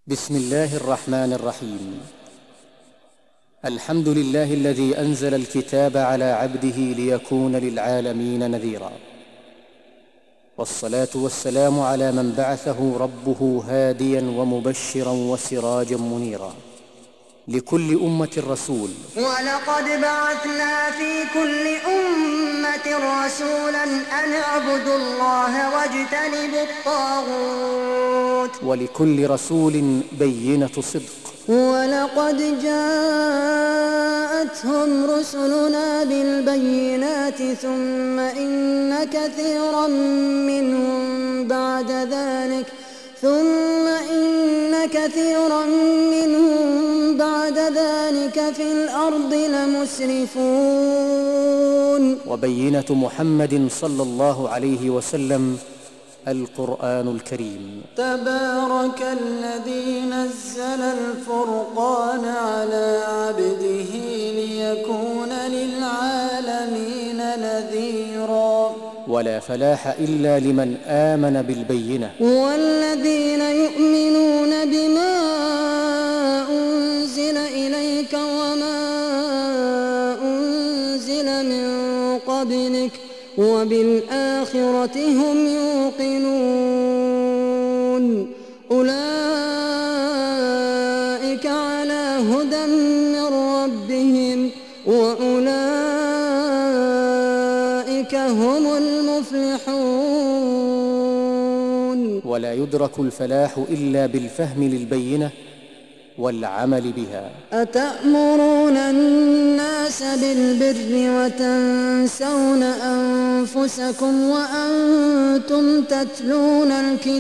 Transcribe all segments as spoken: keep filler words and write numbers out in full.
بسم الله الرحمن الرحيم. الحمد لله الذي أنزل الكتاب على عبده ليكون للعالمين نذيرا، والصلاة والسلام على من بعثه ربه هاديا ومبشرا وسراجا منيرا لكل أمة رسول. ولقد بعثنا في كل أمة رسولا أن اعبدوا الله واجتنبوا الطاغوت، ولكل رسول بينة صدق. ولقد جاءتهم رسلنا بالبينات ثم إن كثيرا منهم بعد ذلك ثم إن كثيرا منهم بعد ذلك في الأرض لمسرفون. وبينة محمد صلى الله عليه وسلم القرآن الكريم. تبارك الذي نزل الفرقان على عبده ليكون للعالمين نذيرا. ولا فلاح إلا لمن آمن بالبينة. والذين يؤمنون بما أنزل إليك وما أنزل من قبلك وبالآخرة هم يوقنون أولئك على هدى من ربهم وأولئك هم المفلحون. ولا يدرك الفلاح إلا بالفهم للبينة والعمل بها. أتأمرون الناس بالبر وتنسون أنفسكم وأنتم تتلون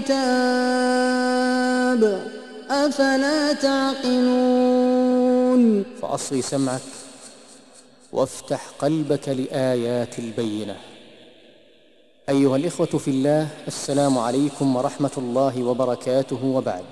الكتاب أفلا تعقلون. فأصغِ سمعك وافتح قلبك لآيات البينة. أيها الإخوة في الله، السلام عليكم ورحمة الله وبركاته. وبعد،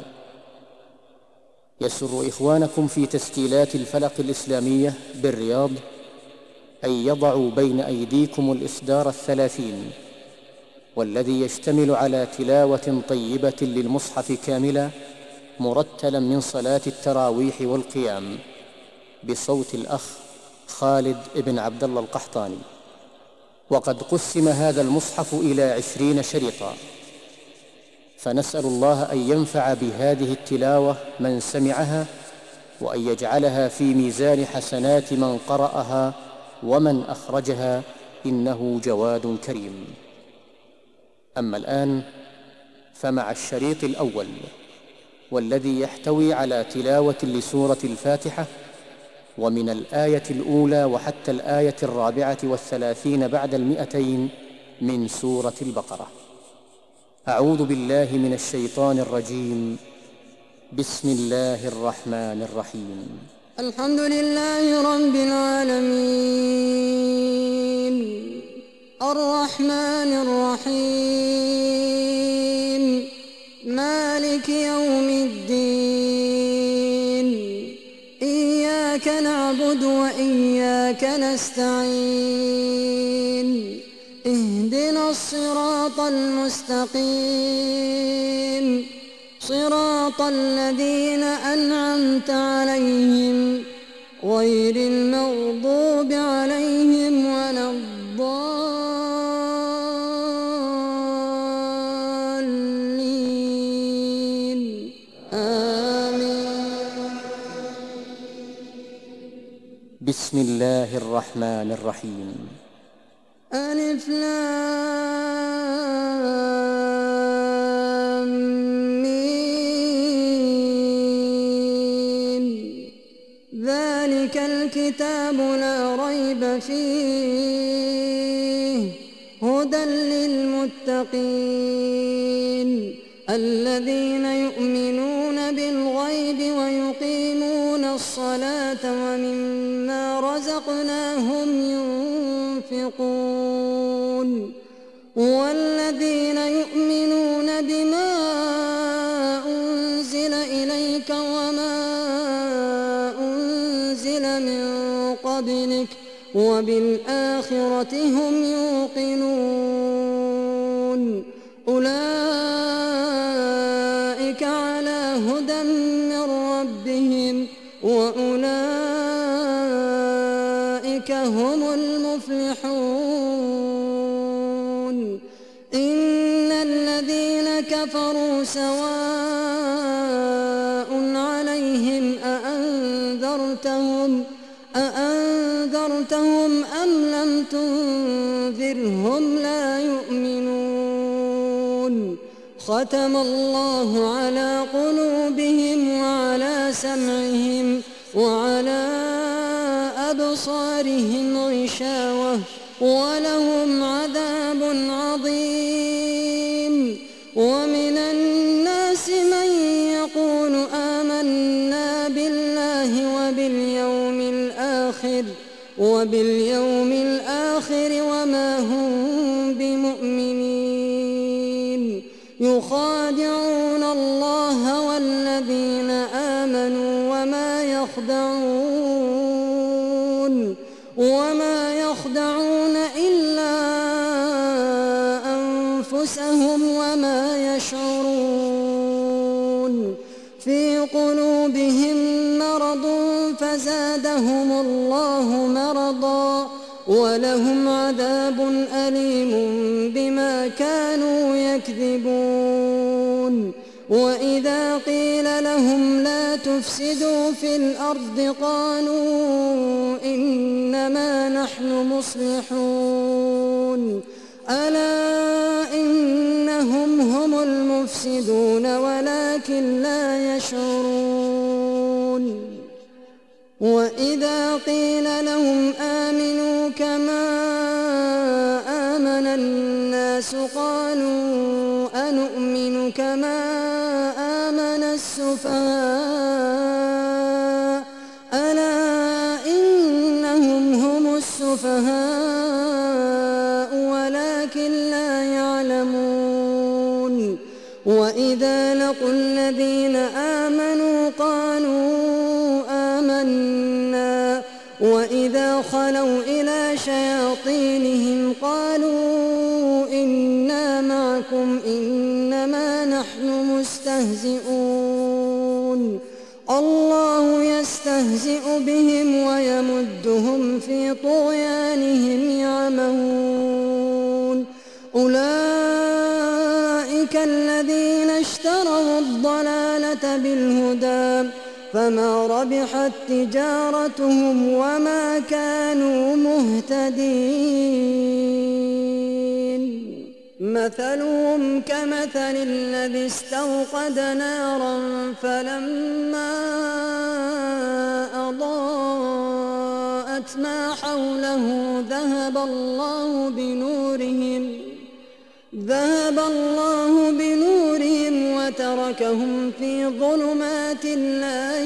يسر إخوانكم في تسجيلات الفلق الإسلامية بالرياض أن يضعوا بين أيديكم الإصدار الثلاثين، والذي يشتمل على تلاوة طيبة للمصحف كاملا مرتلا من صلاة التراويح والقيام بصوت الأخ خالد بن عبد الله القحطاني. وقد قسم هذا المصحف إلى عشرين شريطا، فنسأل الله أن ينفع بهذه التلاوة من سمعها، وأن يجعلها في ميزان حسنات من قرأها ومن أخرجها، إنه جواد كريم. أما الآن فمع الشريط الأول، والذي يحتوي على تلاوة لسورة الفاتحة، ومن الآية الأولى وحتى الآية الرابعة والثلاثين بعد المئتين من سورة البقرة. أعوذ بالله من الشيطان الرجيم. بسم الله الرحمن الرحيم. الحمد لله رب العالمين الرحمن الرحيم مالك يوم الدين إياك نعبد وإياك نستعين اهدنا الصراط المستقيم صراط الذين أنعمت عليهم غير المغضوب عليهم ولا الضالين آمين. بسم الله الرحمن الرحيم. ألف لام ميم ذلك الكتاب لا ريب فيه هدى للمتقين الذين يؤمنون بالغيب ويقيمون الصلاة ومما رزقناهم ينفقون والذين يؤمنون بما أنزل إليك وما أنزل من قبلك وبالآخرة هم يوقنون أولئك على هدى هدى من ربهم وأولئك هم المفلحون إن الذين كفروا سواء عليهم أأنذرتهم أأنذرتهم أم لم تنذرهم لا يؤمنون ختم الله على قلوبهم وعلى سمعهم وعلى أبصارهم غشاوة ولهم عذاب عظيم ومن الناس من يقول آمنا بالله وباليوم الآخر وباليوم الآخر وما هم بمؤمنين يخادعون الله والذين آمنوا وما يخدعون وما يخدعون إلا أنفسهم وما يشعرون في قلوبهم مرض فزادهم الله مرضا ولهم عذاب أليم بما كانوا يكذبون وإذا قيل لهم لا تفسدوا في الأرض قالوا إنما نحن مصلحون ألا إنهم هم المفسدون ولكن لا يشعرون وإذا قيل لهم آمنوا كما آمن الناس قالوا أنؤمن كما آمن السفهاء ألا إنهم هم السفهاء ولكن لا يعلمون وإذا لقوا الذين آمنوا قالوا آمنا وإذا خلوا إلى شياطينهم قالوا إنا معكم إنما نحن مستهزئون الله يستهزئ بهم ويمدهم في طغيانهم يعمهون أولئك الذين اشتروا الضلالة بالهدى فما ربحت تجارتهم وما كانوا مهتدين مثلهم كمثل الذي استوقد نارا فلما أضاءت ما حوله ذهب الله بنورهم ذهب الله بنورهم وتركهم في ظلمات لا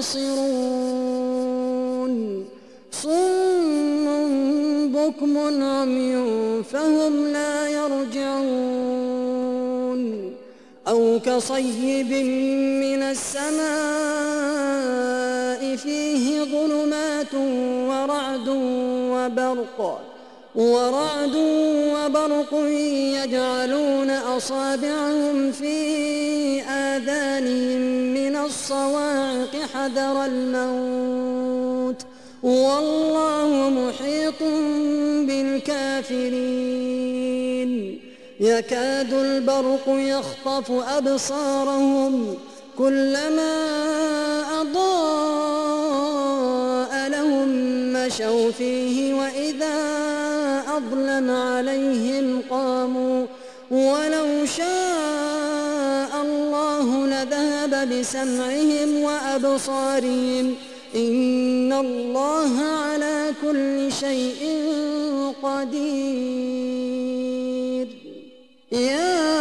يبصرون صم بكم عمي فهم لا يرجعون أو كصيب من السماء فيه ظلمات ورعد وبرق ورعد وبرق يجعلون أصابعهم في آذانهم من الصواعق حذر الموت والله محيط بالكافرين يكاد البرق يخطف أبصارهم كلما أضاء لهم مشوا فيه وإذا أظلم عليهم قاموا ولو شاء الله لذهب بسمعهم وأبصارهم إن الله على كل شيء قدير يا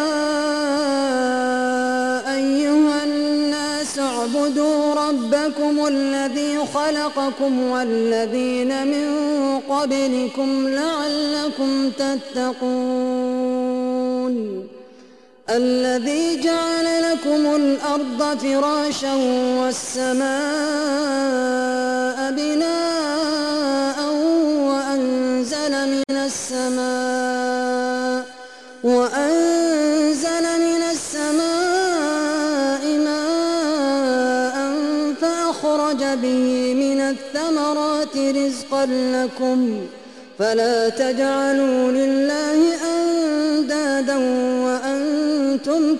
أيها الناس اعبدوا ربكم الذي خلقكم والذين من قبلكم لعلكم تتقون الذي جعل لكم الأرض فراشا والسماء بناء وأنزل من السماء وأنزل من السماء ماء أخرج به من الثمرات رزقا لكم فلا تجعلوا لله أندادا وأنتم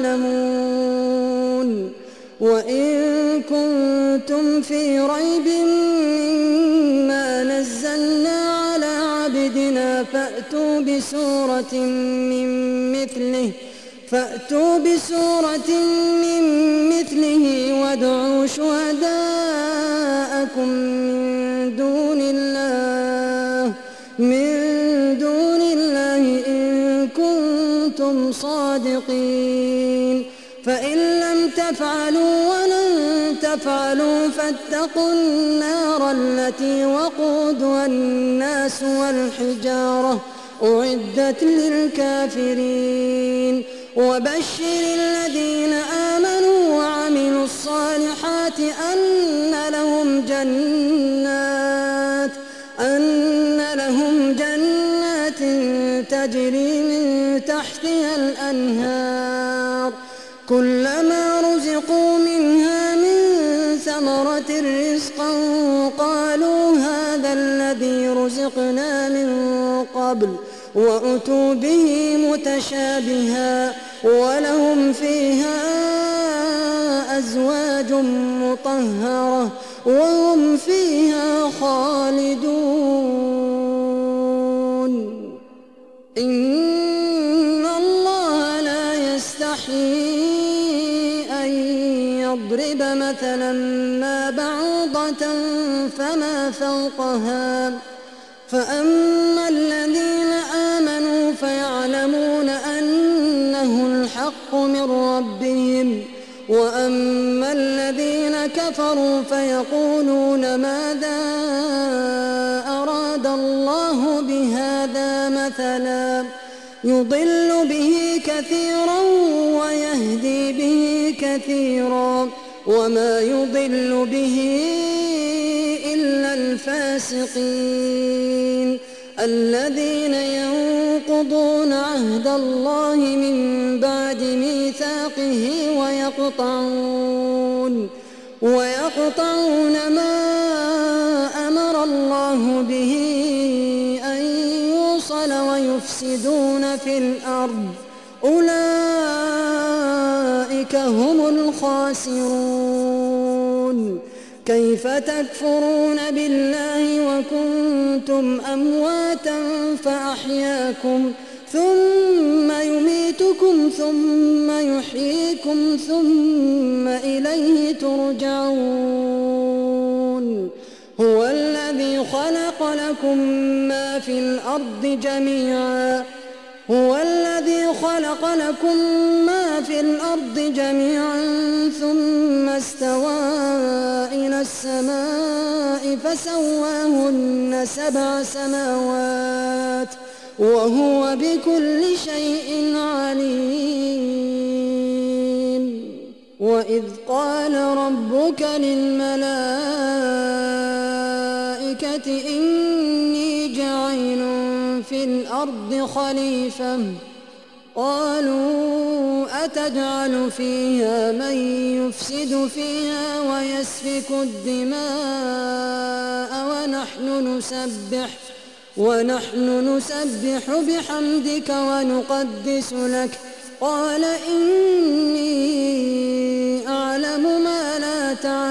تعلمون وإن كنتم في ريب مما نزلنا على عبدنا فأتوا بسورة من مثله فأتوا بسورة من مثله وادعوا شهداءكم من دون الله من دون الله إن كنتم صادقين فإن لم تفعلوا ولن تفعلوا فاتقوا النار التي وقودها الناس والحجارة أعدت للكافرين وبشر الذين آمنوا وعملوا الصالحات أن لهم جنات أن لهم جنات تجري من تحتها الأنهار كلما رزقوا منها من ثمرة رزقا قالوا هذا الذي رزقنا من قبل وأتوا به متشابها ولهم فيها أزواج مطهرة وهم فيها خالدون إن الله لا يستحيي أن يضرب مثلا ما بعوضة فما فوقها فأما الذين آمنوا فيعلمون أنه الحق من ربهم وأما الذين كفروا فيقولون ماذا أراد الله بهذا مثلا يضل به كثيرا ويهدي به كثيرا وما يضل به إلا الفاسقين الذين ينقضون عهد الله من بعد ميثاقه ويقطعون ويقطعون ما أمر الله به أن يوصل ويفسدون في الأرض أولئك هم الخاسرون كيف تكفرون بالله وكنتم أمواتا فأحياكم ثم يميتكم ثم يحييكم ثم إليه ترجعون هو الذي خلق لكم ما في الأرض جميعا هو الذي خلق لكم ما في الأرض جميعا ثم استوى إلى السماء فسواهن سبع سماوات وهو بكل شيء عليم وإذ قال ربك للملائكة إني جاعل في الأرض خليفة قالوا أتجعل فيها من يفسد فيها ويسفك الدماء ونحن نسبح ونحن نسبح بحمدك ونقدس لك قال إني أعلم ما لا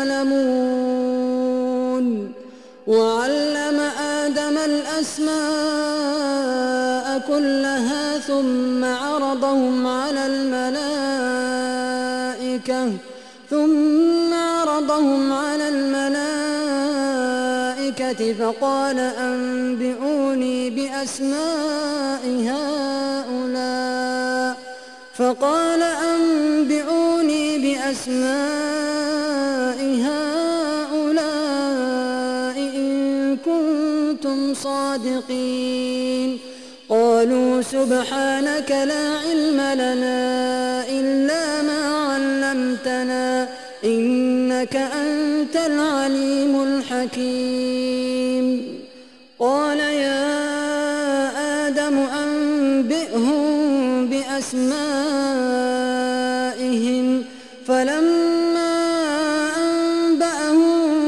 تعلمون وعلم آدم الأسماء كلها ثم عرضهم على الملائكة ثم عرضهم على الملائكة فقال أنبئوني بأسماء هؤلاء فقال أنبئوني بأسماء هؤلاء إن كنتم صادقين قالوا سبحانك لا علم لنا إلا ما علمتنا إنك أنت العليم الحكيم قال يا آدم أنبئهم بأسمائهم فلما أنبأهم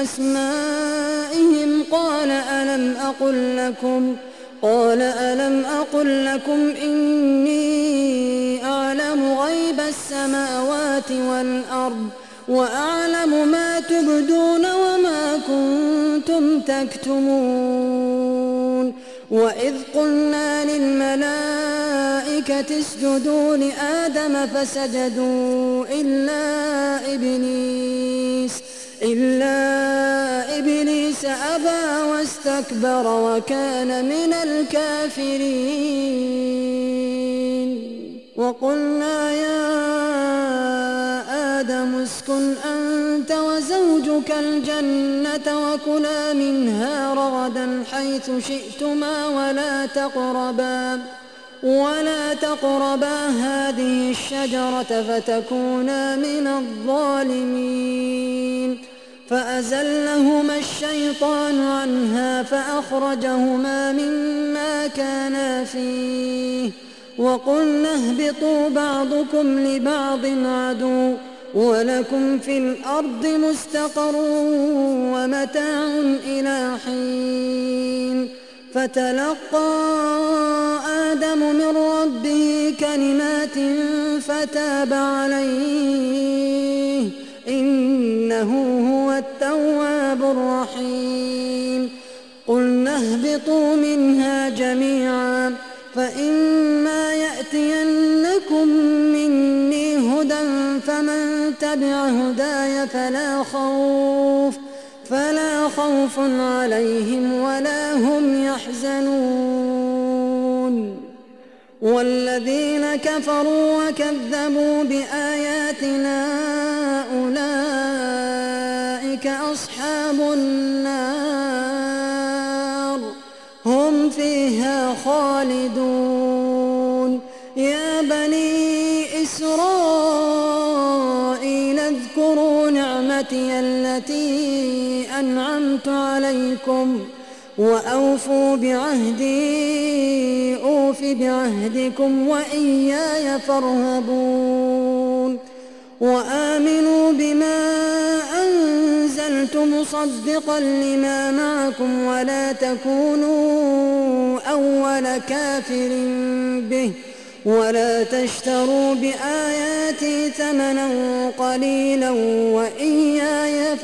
بأسمائهم قال ألم أقل لكم قال ألم أقل لكم إني أعلم غيب السماوات والأرض وأعلم ما تبدون وما كنتم تكتمون وإذ قلنا للملائكة اسجدوا لآدم فسجدوا إلا إبليس إلا إبليس أبى واستكبر وكان من الكافرين وقلنا يا آدم اسكن أنت وزوجك الجنة وكلا منها رغدا حيث شئتما ولا تقربا ولا تقربا هذه الشجرة فتكونا من الظالمين فأزلهما الشيطان عنها فأخرجهما مما كانا فيه وقلنا اهبطوا بعضكم لبعض عدو ولكم في الأرض مستقر ومتاع إلى حين فتلقى آدم من ربه كلمات فتاب عليه إنه هو التواب الرحيم قلنا اهبطوا منها جميعا فإما يأتينكم مني هدى فمن تبع هداي فلا خوف فلا خوف عليهم ولا هم يحزنون والذين كفروا وكذبوا بآياتنا أولئك أصحاب النار هم فيها خالدون يا بني إسرائيل اذكروا نعمتي التي أنعمت عليكم وأوفوا بعهدي أوف بعهدكم وإياي فارهبون وآمنوا بما أنزلت مصدقا لما معكم ولا تكونوا أول كافر به ولا تشتروا بآياتي ثمنا قليلا وإياي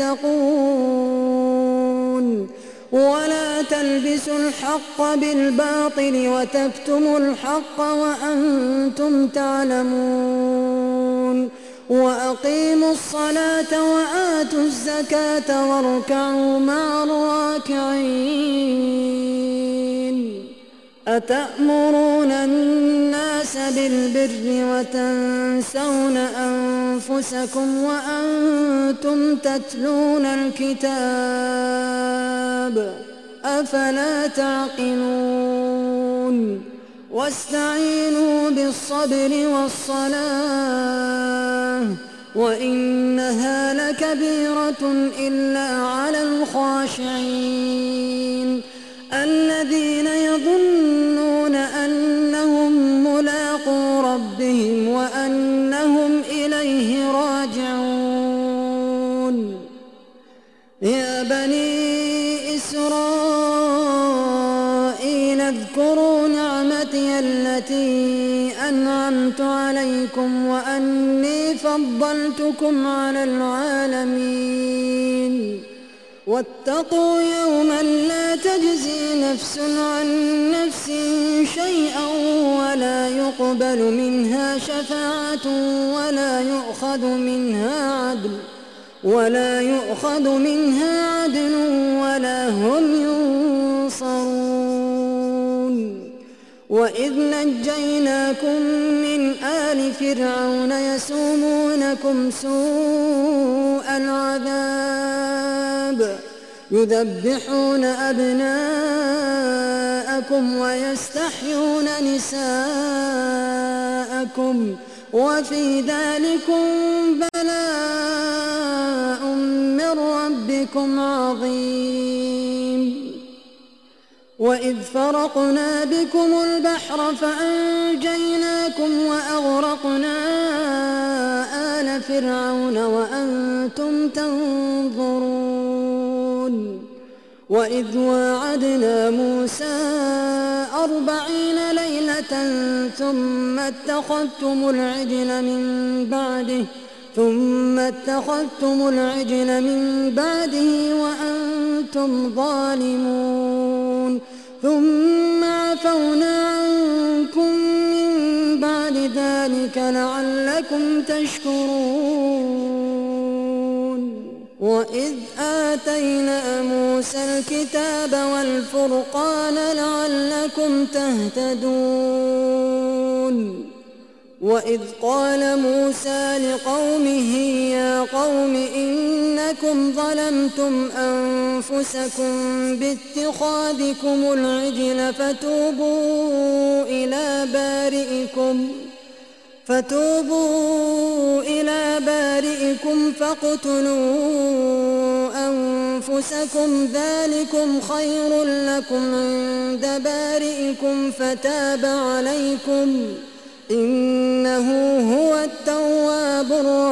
فاتقون ولا تلبسوا الحق بالباطل وتكتموا الحق وأنتم تعلمون وأقيموا الصلاة وآتوا الزكاة واركعوا مع الراكعين أتأمرون الناس بالبر وتنسون أنفسكم وأنتم تتلون الكتاب أفلا تعقلون واستعينوا بالصبر والصلاة وإنها لكبيرة إلا على الخاشعين الذين يظنون أنهم ملاقو ربهم وأنهم إليه راجعون يا بني إسرائيل اذكروا نعمتي التي أنعمت عليكم وأني فضلتكم على العالمين واتقوا يوما لا تجزي نفس عن نفس شيئا ولا يقبل منها شفاعة ولا يؤخذ منها عدل ولا يؤخذ منها عدل ولا هم ينصرون وإذ نجيناكم من آل فرعون يسومونكم سوء العذاب يذبحون أبناءكم ويستحيون نساءكم وفي ذلكم بلاء من ربكم عظيم وإذ فرقنا بكم البحر فأنجيناكم وأغرقنا آل فرعون وأنتم تنظرون وإذ واعدنا موسى أربعين ليلة ثم اتخذتم العجل من بعده ثم اتخذتم العجل من بعده وأنتم ظالمون ثم عفونا عنكم من بعد ذلك لعلكم تشكرون وإذ آتينا موسى الكتاب والفرقان لعلكم تهتدون وإذ قال موسى لقومه يا قوم إنكم ظلمتم أنفسكم باتخاذكم العجل فتوبوا إلى بارئكم فتوبوا إلى بارئكم فاقتلوا أنفسكم ذلكم خير لكم عند بارئكم فتاب عليكم إنه هو التواب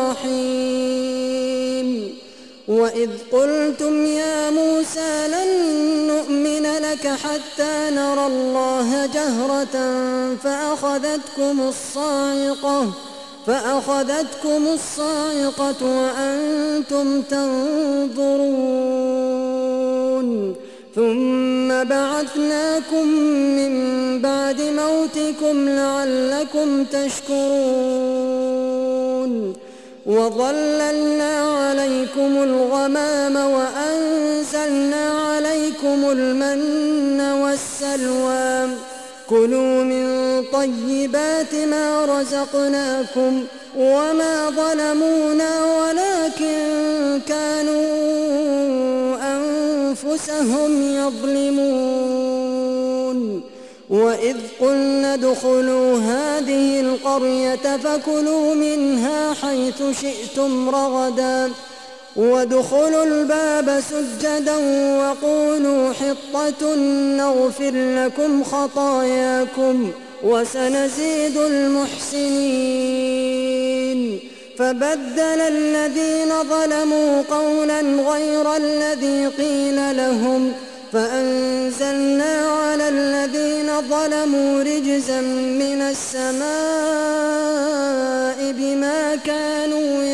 الرحيم وإذ قلتم يا موسى لن نؤمن لك حتى نرى الله جهرة فأخذتكم الصاعقة فأخذتكم الصاعقة وأنتم تنظرون ثم بعثناكم من بعد موتكم لعلكم تشكرون وظللنا عليكم الغمام وأنزلنا عليكم المن والسلوى كلوا من طيبات ما رزقناكم وما ظلمونا ولكن كانوا أنفسهم يظلمون وإذ قلنا ادخلوا هذه القرية فكلوا منها حيث شئتم رغدا وادخلوا الباب سجدا وقولوا حطة نغفر لكم خطاياكم وسنزيد المحسنين فبدل الذين ظلموا قولا غير الذي قيل لهم فأنزلنا على الذين ظلموا رجزا من السماء بما كانوا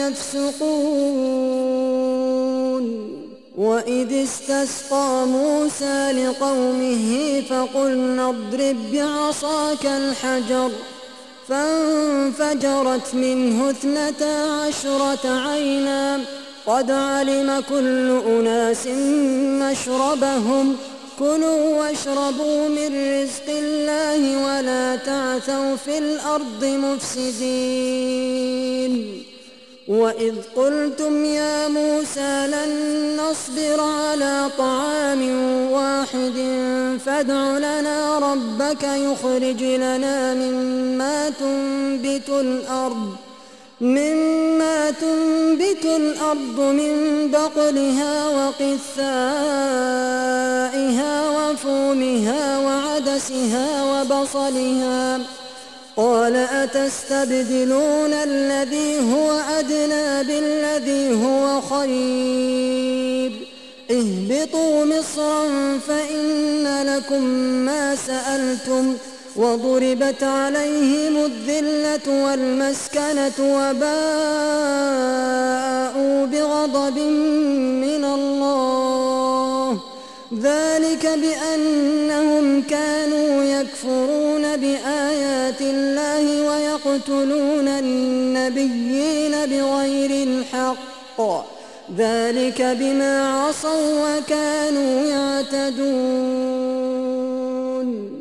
يفسقون وإذ استسقى موسى لقومه فقلنا اضرب بعصاك الحجر فانفجرت منه اثنتا عشرة عينا قد علم كل أناس مشربهم كلوا واشربوا من رزق الله ولا تعثوا في الأرض مفسدين وإذ قلتم يا موسى لن نصبر على طعام واحد فادع لنا ربك يخرج لنا مما تنبت الأرض مما تنبت الأرض من بقلها وقثائها وفومها وعدسها وبصلها قال أتستبدلون الذي هو أدنى بالذي هو خير اهبطوا مصرا فإن لكم ما سألتم وضربت عليهم الذلة والمسكنة وباءوا بغضب من الله ذلك بأنهم كانوا يكفرون بآيات الله ويقتلون النبيين بغير الحق ذلك بما عصوا وكانوا يعتدون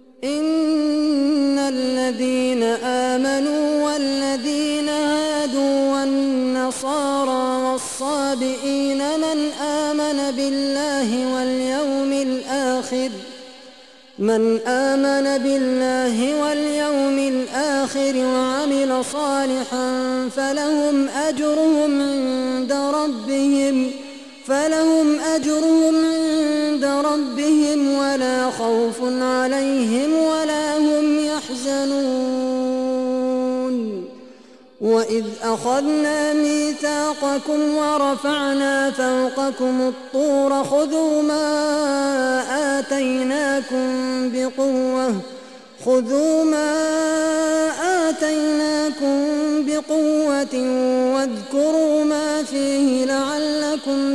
إن الذين آمنوا والذين هادوا والنصارى والصابئين من آمن بالله واليوم الآخر من آمن بالله واليوم الآخر وعمل صالحا فلهم أجرهم عند ربهم فلهم أجرهم عند ربهم ولا خوف عليهم ولا هم يحزنون وإذ أخذنا ميثاقكم ورفعنا فوقكم الطور خذوا ما آتيناكم بقوة خذوا ما آتيناكم بقوة واذكروا ما فيه لعلكم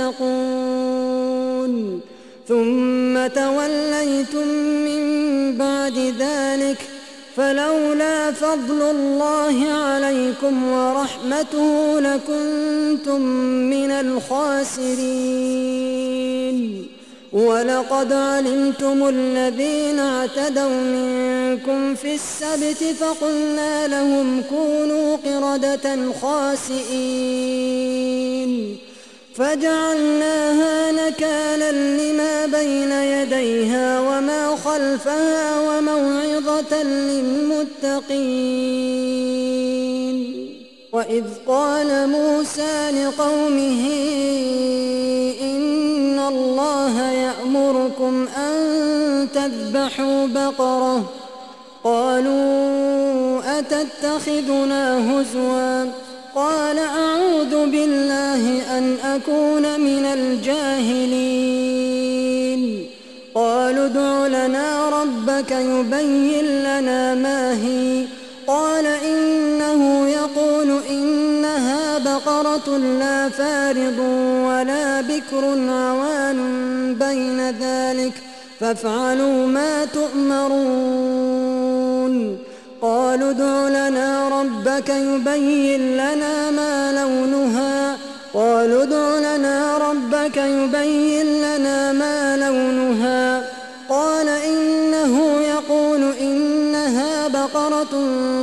تتقون ثم توليتم من بعد ذلك فلولا فضل الله عليكم ورحمته لكنتم من الخاسرين ولقد علمتم الذين اعتدوا منكم في السبت فقلنا لهم كونوا قردة خاسئين فجعلناها نكالا لما بين يديها وما خلفها وموعظة للمتقين. وإذ قال موسى لقومه إن الله يأمركم أن تذبحوا بقرة قالوا أتتخذنا هزوا قال أعوذ بالله أن أكون من الجاهلين قالوا ادع لنا ربك يبين لنا ما هي قال إنه يقول إنها بقرة لا فارض ولا بكر عوان بين ذلك فافعلوا ما تؤمرون قالوا ادع لنا ربك يبين لنا ما لونها قالوا ادع لنا ربك يبين لنا ما لونها قال إنه يقول إنها بقرة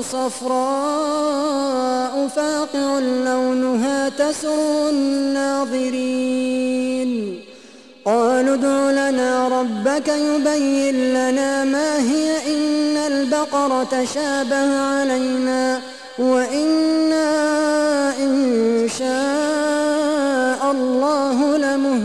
صفراء فاقع لونها تسر الناظرين قالوا ادع لنا ربك يبين لنا ما هي إن البقرة شابه علينا وإنا إن شاء الله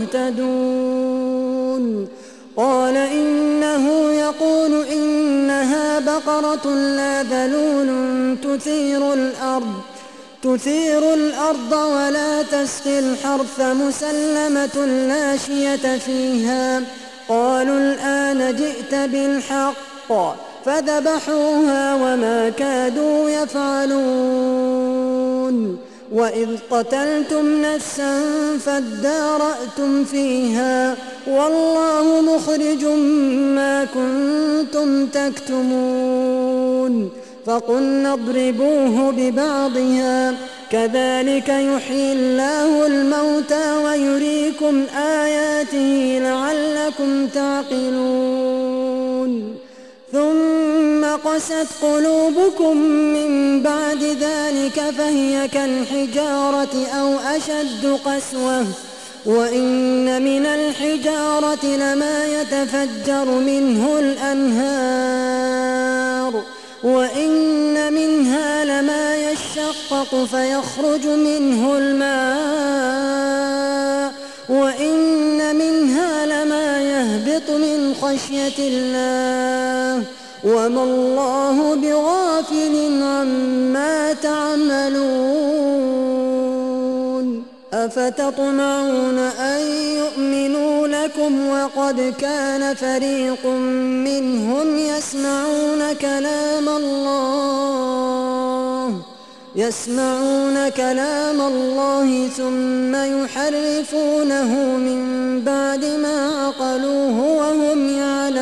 لمهتدون قال إنه يقول إنها بقرة لا ذلول تثير الأرض تثير الأرض ولا تسقي الحرث مسلمة لا شية فيها قالوا الآن جئت بالحق فذبحوها وما كادوا يفعلون وإذ قتلتم نفسا فادارأتم فيها والله مخرج ما كنتم تكتمون فقلنا اضربوه ببعضها كذلك يحيي الله الموتى ويريكم آياته لعلكم تعقلون ثم قست قلوبكم من بعد ذلك فهي كالحجارة أو أشد قسوة وإن من الحجارة لما يتفجر منه الأنهار وإن منها لما يشقق فيخرج منه الماء وإن منها لما يهبط من خشية الله وما الله بغافل عما تعملون أفتطمعون أن يؤمنوا لكم وقد كان فريق منهم يسمعون كلام الله يسمعون كلام الله ثم يحرفونه من بعد ما عقلوه وهم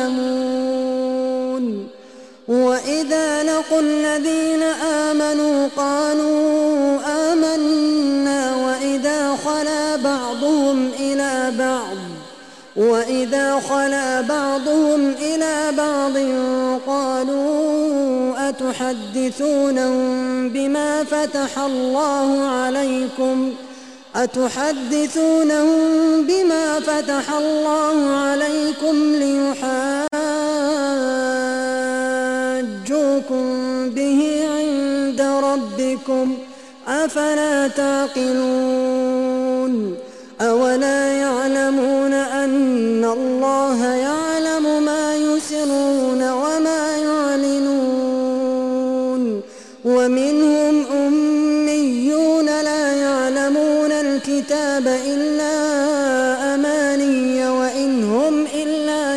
يعلمون وإذا لقوا الذين آمنوا قالوا آمنا وإذا خلا بعضهم إلى بعض وإذا خلا بعضهم إلى بعض قالوا أتحدثونهم بما فتح الله عليكم أتحدثونهم بما فتح الله عليكم ليحاجوكم به عند ربكم أفلا تعقلون أولا يعلمون أن الله يعلم ما يسرون وما يعلنون ومنهم أمة الكتاب إلا أماني وإن هم إلا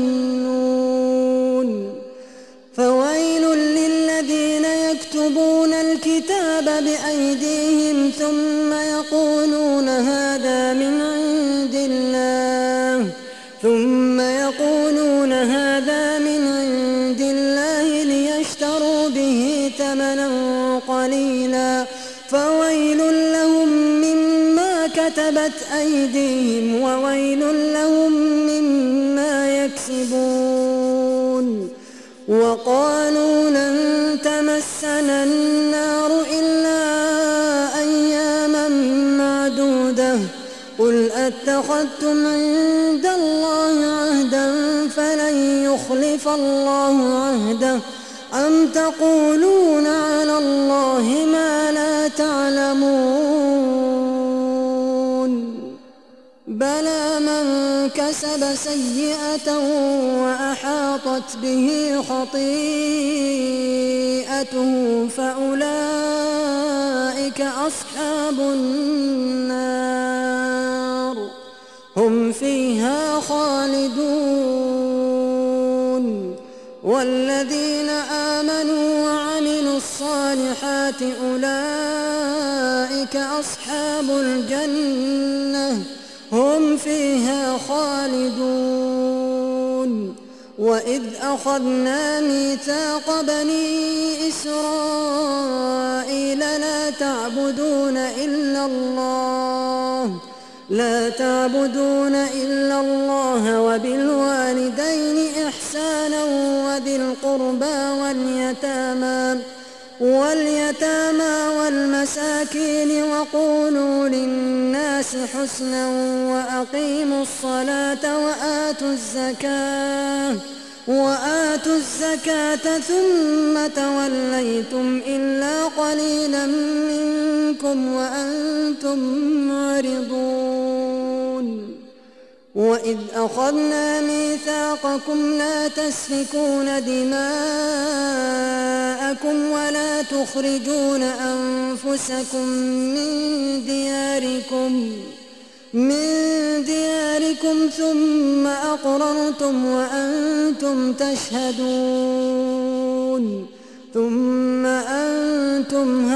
يظنون فويل للذين يكتبون الكتاب بأيديهم ثم يقولون هذا من عند الله ثم يقولون هذا من عند الله ليشتروا به ثمنا قليلا فويل لهم مما كتبت أيديهم وويل لهم مما يكسبون وقالوا لن تمسنا النار إلا أياما معدودة قل أتخذتم عند الله عهدا فلن يخلف الله عهده أم تقولون على الله ما لا تعلمون بلى من كسب سيئة وأحاطت به خطيئته فأولئك أصحاب النار هم فيها خالدون والذين آمنوا وعملوا الصالحات أولئك أصحاب الجنة هم فيها خالدون وإذ أخذنا ميثاق بني إسرائيل لا تعبدون إلا الله لا تعبدون إلا الله وبالوالدين إحسانا وذي القربى واليتامى واليتامى والمساكين وقولوا للناس حسنا وأقيموا الصلاة وآتوا الزكاة وآتوا الزكاة ثم توليتم إلا قليلا منكم وأنتم معرضون وإذ أخذنا ميثاقكم لا تسفكون دماءكم ولا تخرجون أنفسكم من دياركم من دياركم ثم أقررتم وأنتم تشهدون ثم أنتم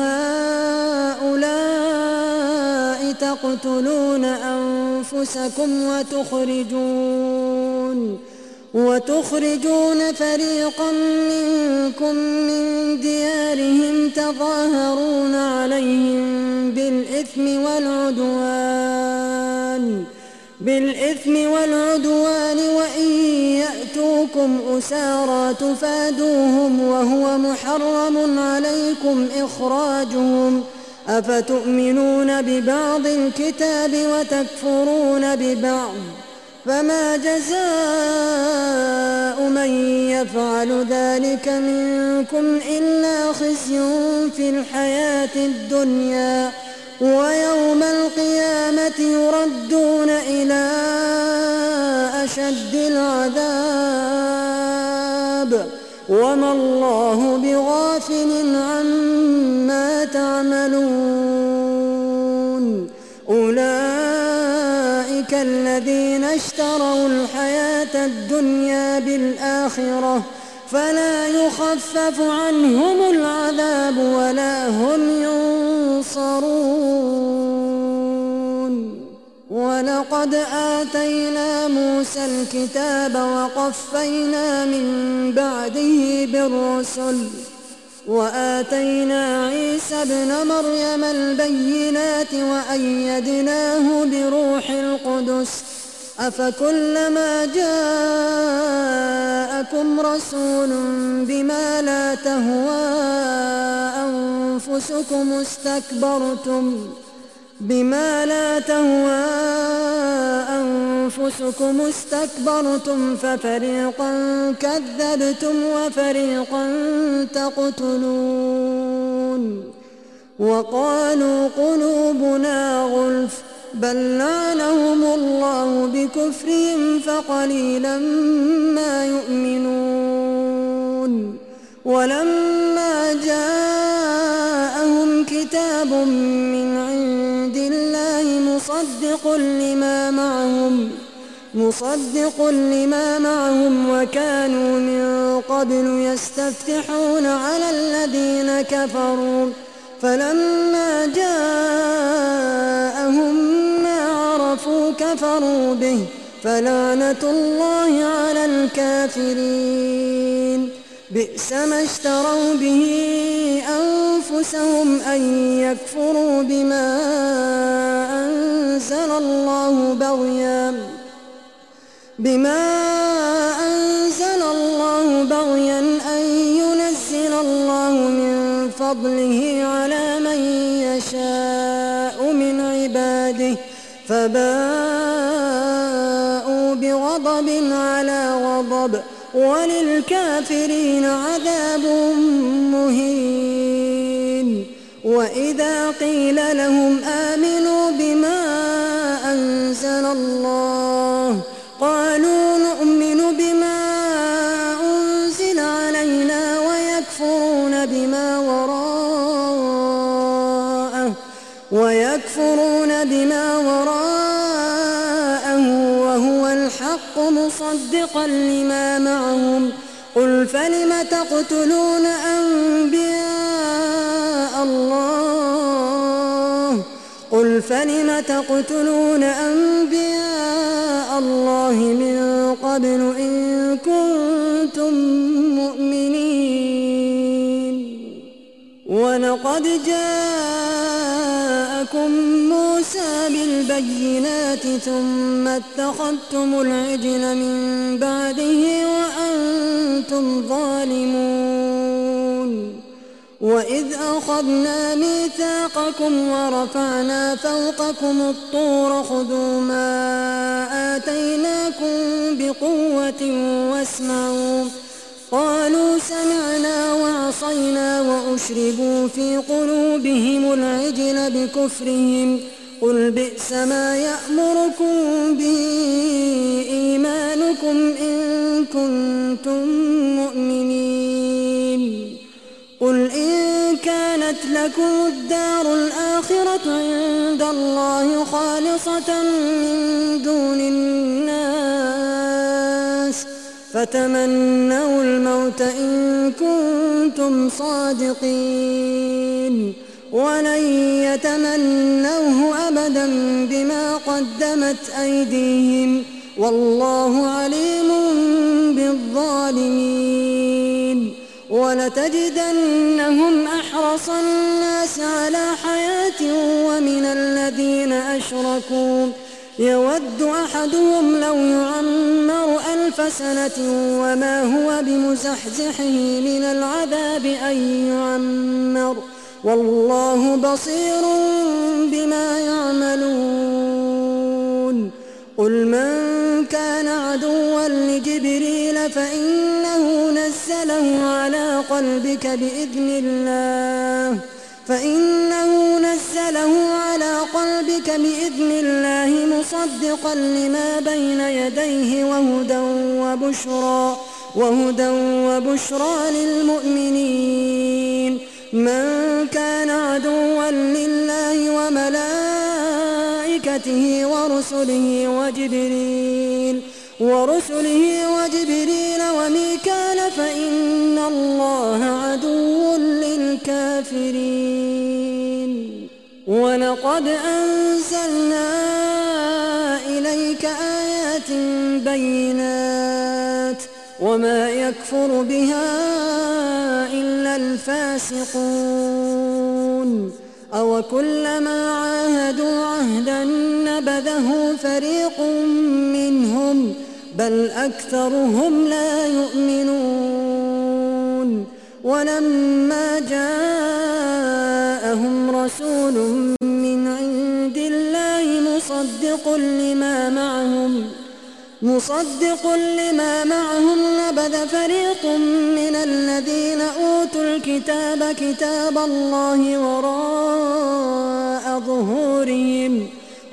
هؤلاء تقتلون أنفسكم وتخرجون وتخرجون فريقا منكم من ديارهم تظاهرون عليهم بالإثم والعدوان بالإثم والعدوان وإن يأتوكم أسارى تفادوهم وهو محرم عليكم إخراجهم أفتؤمنون ببعض الكتاب وتكفرون ببعض فما جزاء من يفعل ذلك منكم إلا خزي في الحياة الدنيا ويوم القيامة يردون إلى أشد العذاب وما الله بغافل عما تعملون أولئك الذين اشتروا الحياة الدنيا بالآخرة فلا يخفف عنهم العذاب ولا هم ينصرون ولقد آتينا موسى الكتاب وقفينا من بعده بالرسل وآتينا عيسى ابن مريم البينات وأيدناه بروح القدس أفكلما جاءكم رسول بما لا تهوى أنفسكم استكبرتم بما لا تهوى أنفسكم استكبرتم ففريقا كذبتم وفريقا تقتلون وقالوا قلوبنا غلف بل لعنهم الله بكفرهم فقليلا ما يؤمنون ولما جاءهم كتاب من عند الله مصدق لما معهم مصدق لما معهم وكانوا من قبل يستفتحون على الذين كفروا فلما جاءهم ما عرفوا كفروا به فلعنة الله على الكافرين. بئس ما اشتروا به أنفسهم أن يكفروا بما أنزل الله بغيا بما أنزل الله بغيا أن ينزل الله من فضله على من يشاء من عباده فباءوا بغضب على غضب وللكافرين عذاب مهين. وإذا قيل لهم آمنوا بما أنزل الله قالوا نؤمن بما أنزل علينا ويكفرون بما وراءه ويكفرون بما وراءه وهو الحق مصدقا لما معهم. قل فلم تقتلون أنبياء الله قل فلم تقتلون أنبياء الله من قبل إن كنتم مؤمنين. ولقد جاءكم موسى بالبينات ثم اتخذتم العجل من بعده وأنتم ظالمون. وإذ أخذنا ميثاقكم ورفعنا فوقكم الطور خذوا ما آتيناكم بقوة واسمعوا قالوا سمعنا وعصينا وأشربوا في قلوبهم العجل بكفرهم قل بئس ما يأمركم به إيمانكم إن كنتم مؤمنين. قل إن كانت لكم الدار الآخرة عند الله خالصة من دون الناس فتمنوا الموت إن كنتم صادقين ولن يتمنوه أبدا بما قدمت أيديهم والله عليم بالظالمين. ولتجدنهم أحرص الناس على حياة ومن الذين أشركوا يود أحدهم لو يعمر ألف سنة وما هو بمزحزحه من العذاب أن يعمر والله بصير بما يعملون. قل من كان عدوا لجبريل فإنه نزله على قلبك بإذن الله فإنه نزله على قلبك بإذن الله مصدقا لما بين يديه وهدى وبشرى وهدى وبشرى للمؤمنين. من كان عدوا لله وملائكته ورسله وجبريل ورسله وجبريل وميكال فإن الله عدو للكافرين. ولقد أنزلنا إليك آيات بينات وما يكفر بها إلا الفاسقون. أو كلما عاهدوا عهدا نبذه فريق منهم بل أكثرهم لا يؤمنون. ولما جاءهم رسول من عند الله مصدق لما معهم مصدق لما معهم نبذ فريق من الذين أوتوا الكتاب كتاب الله وراء ظهورهم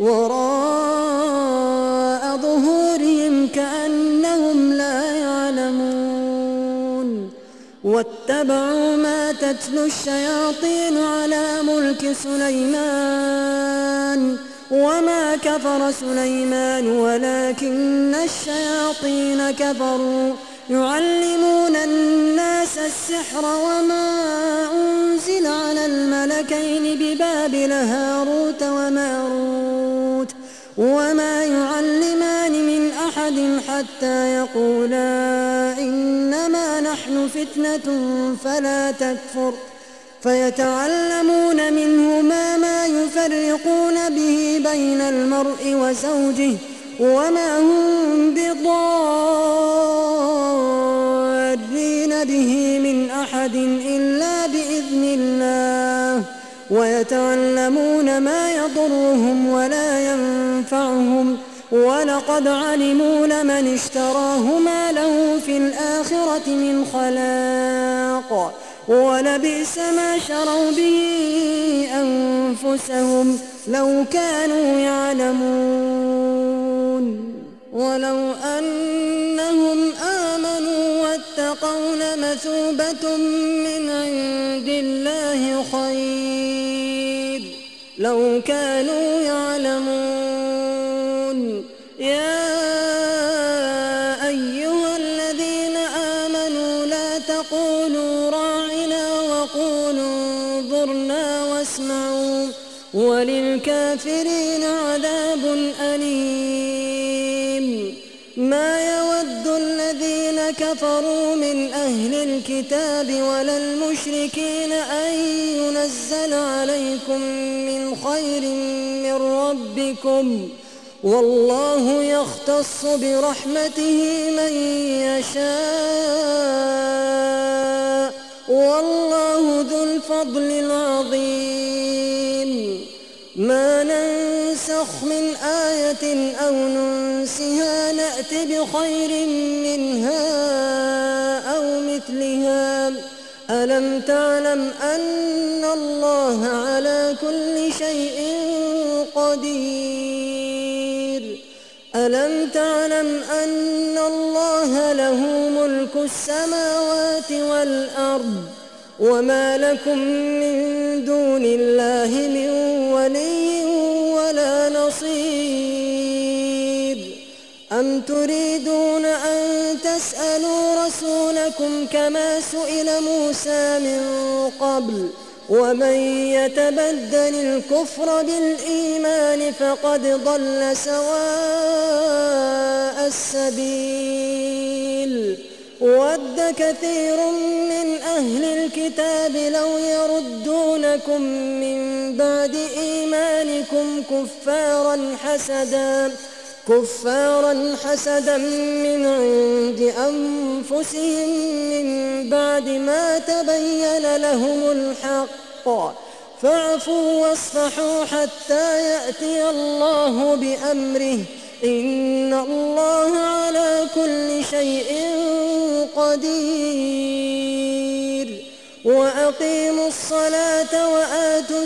وراء ظهورهم كأنهم لا يعلمون. واتبعوا ما تتلو الشياطين على ملك سليمان وما كفر سليمان ولكن الشياطين كفروا يعلمون الناس السحر وما أنزل على الملكين ببابل هاروت وماروت وما يعلمان من أحد حتى يقولا إنما نحن فتنة فلا تكفر فيتعلمون منهما ما يفرقون به بين المرء وزوجه وما هم بضارين به من أحد إلا بإذن الله ويتعلمون ما يضرهم ولا ينفعهم ولقد علموا لمن اشتراه ما له في الآخرة من خلاق ولبئس ما شروا به أنفسهم لو كانوا يعلمون ولو أنهم آمنوا واتقوا لمثوبة من عند الله خير لو كانوا يعلمون يا أيها الذين آمنوا لا تقولوا راعنا وقولوا انظرنا واسمعوا وللكافرين عذاب أليم ما يود الذين كفروا من أهل الكتاب ولا المشركين أن ينزل عليكم من خير من ربكم والله يختص برحمته من يشاء والله ذو الفضل العظيم ما ننسخ من آية أو ننسها نأت بخير منها أو مثلها ألم تعلم أن الله على كل شيء قدير ألم تعلم أن الله له ملك السماوات والأرض وما لكم من دون الله من ولي ولا نصير أم تريدون أن تسألوا رسولكم كما سئل موسى من قبل ومن يتبدل الكفر بالإيمان فقد ضل سواء السبيل ود كثير من أهل الكتاب لو يردونكم من بعد إيمانكم كفارا حسدا كفارا حسدا من عند أنفسهم من بعد ما تبين لهم الحق فاعفوا واصفحوا حتى يأتي الله بأمره إن الله على كل شيء قدير وأقيموا الصلاة وآتوا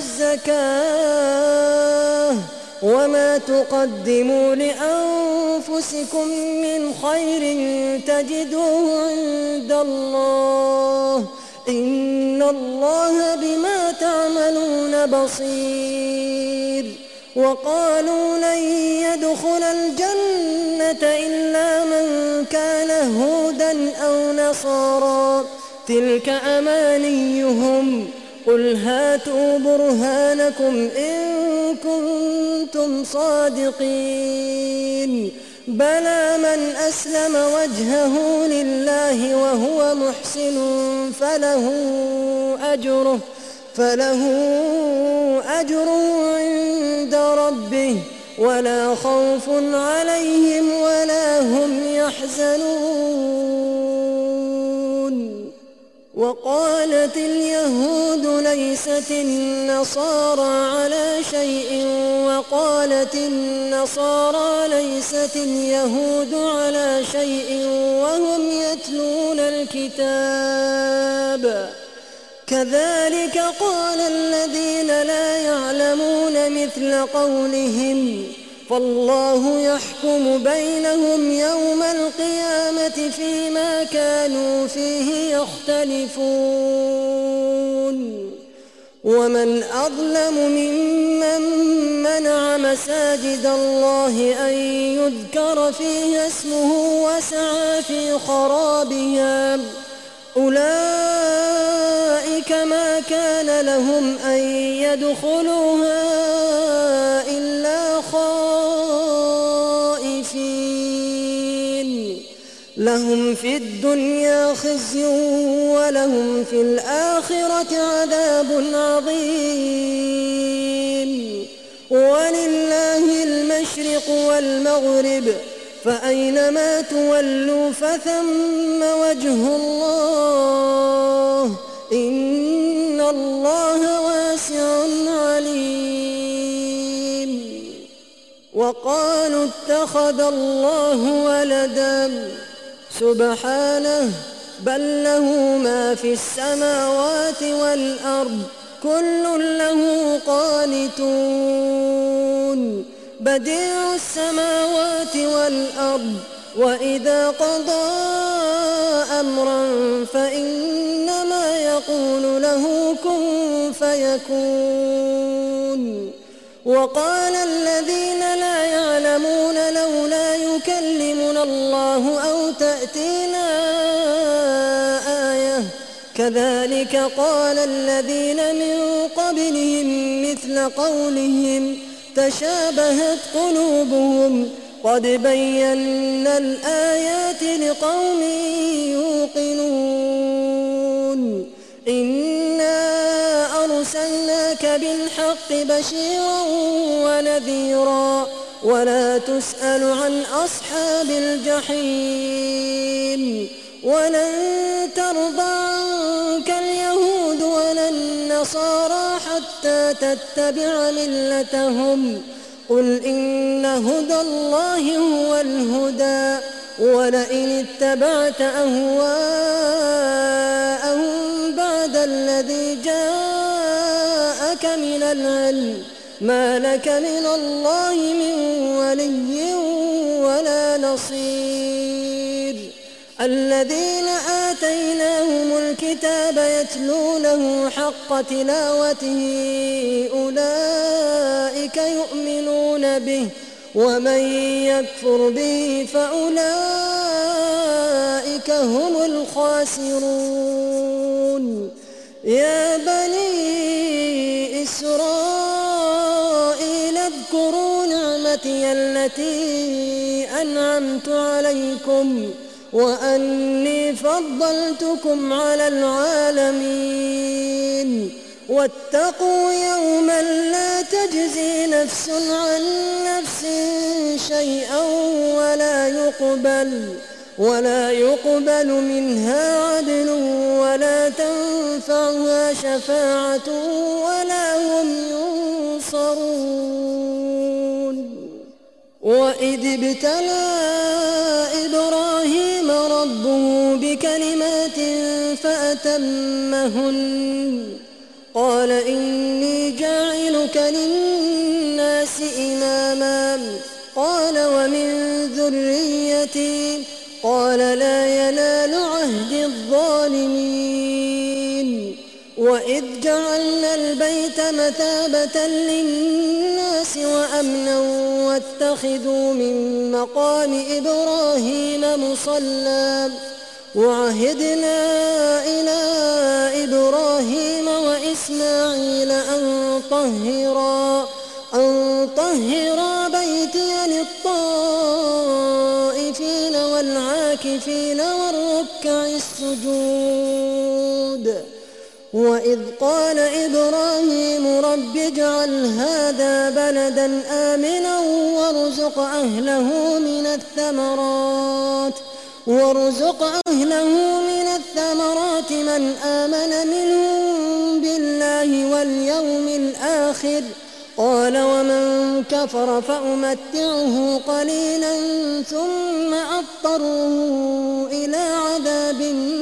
الزكاة وما تقدموا لأنفسكم من خير تجدوه عند الله إن الله بما تعملون بصير وقالوا لن يدخل الجنة إلا من كان هودا أو نصارى تلك أمانيهم قل هاتوا برهانكم إن كنتم صادقين بلى من أسلم وجهه لله وهو محسن فله أجره فله أجره عند ربه ولا خوف عليهم ولا هم يحزنون وقالت اليهود ليست النصارى على شيء وقالت النصارى ليست اليهود على شيء وهم يتلون الكتاب كذلك قال الذين لا يعلمون مثل قولهم فالله يحكم بينهم يوم القيامة فيما كانوا فيه يختلفون ومن أظلم ممن منع مساجد الله أن يذكر فيها اسمه وسعى في خرابها أولئك ما كان لهم أن يدخلوها إلا خائفين لهم في الدنيا خزي ولهم في الآخرة عذاب عظيم ولله المشرق والمغرب فأينما تولوا فثم وجه الله إن الله واسع عليم. وقالوا اتخذ الله ولدا سبحانه بل له ما في السماوات والأرض كل له قانتون بديع السماوات والأرض وإذا قضى أمرا فإنما يقول له كن فيكون. وقال الذين لا يعلمون لولا يكلمنا الله أو تأتينا آية كذلك قال الذين من قبلهم مثل قولهم تشابهت قلوبهم قد بينا الآيات لقوم يوقنون. إنا أرسلناك بالحق بشيرا ونذيرا ولا تسأل عن أصحاب الجحيم. ولن ترضى عنك اليهود ولا النصارى حتى تتبع ملتهم قل إن هدى الله هو الهدى ولئن اتبعت أهواءهم بعد الذي جاءك من العلم ما لك من الله من ولي ولا نصير. الذين آتيناهم الكتاب يتلونه حق تلاوته أولئك يؤمنون به ومن يكفر به فأولئك هم الخاسرون. يا بني إسرائيل اذكروا نعمتي التي أنعمت عليكم وأني فضلتكم على العالمين. واتقوا يوما لا تجزي نفس عن نفس شيئا ولا يقبل ولا يقبل منها عدل ولا تنفعها شفاعة ولا هم ينصرون. وإذ ابتلى إبراهيم ربه بكلمات فأتمهن قال إني جاعلك للناس إماما قال ومن ذريتي قال لا ينال عهد الظالمين. وإذ جعلنا البيت مثابة للناس وأمنا واتخذوا من مقام إبراهيم مصلى وعهدنا إلى إبراهيم وإسماعيل أن طهرا أن طهرا بيتي للطائفين والعاكفين والركع السجود. وإذ قال إبراهيم رب اجعل هذا بلدا آمنا وارزق أهله من الثمرات وارزق أهله من الثمرات من آمن منهم بالله واليوم الآخر قال ومن كفر فأمتعه قليلا ثم أضطره إلى عذاب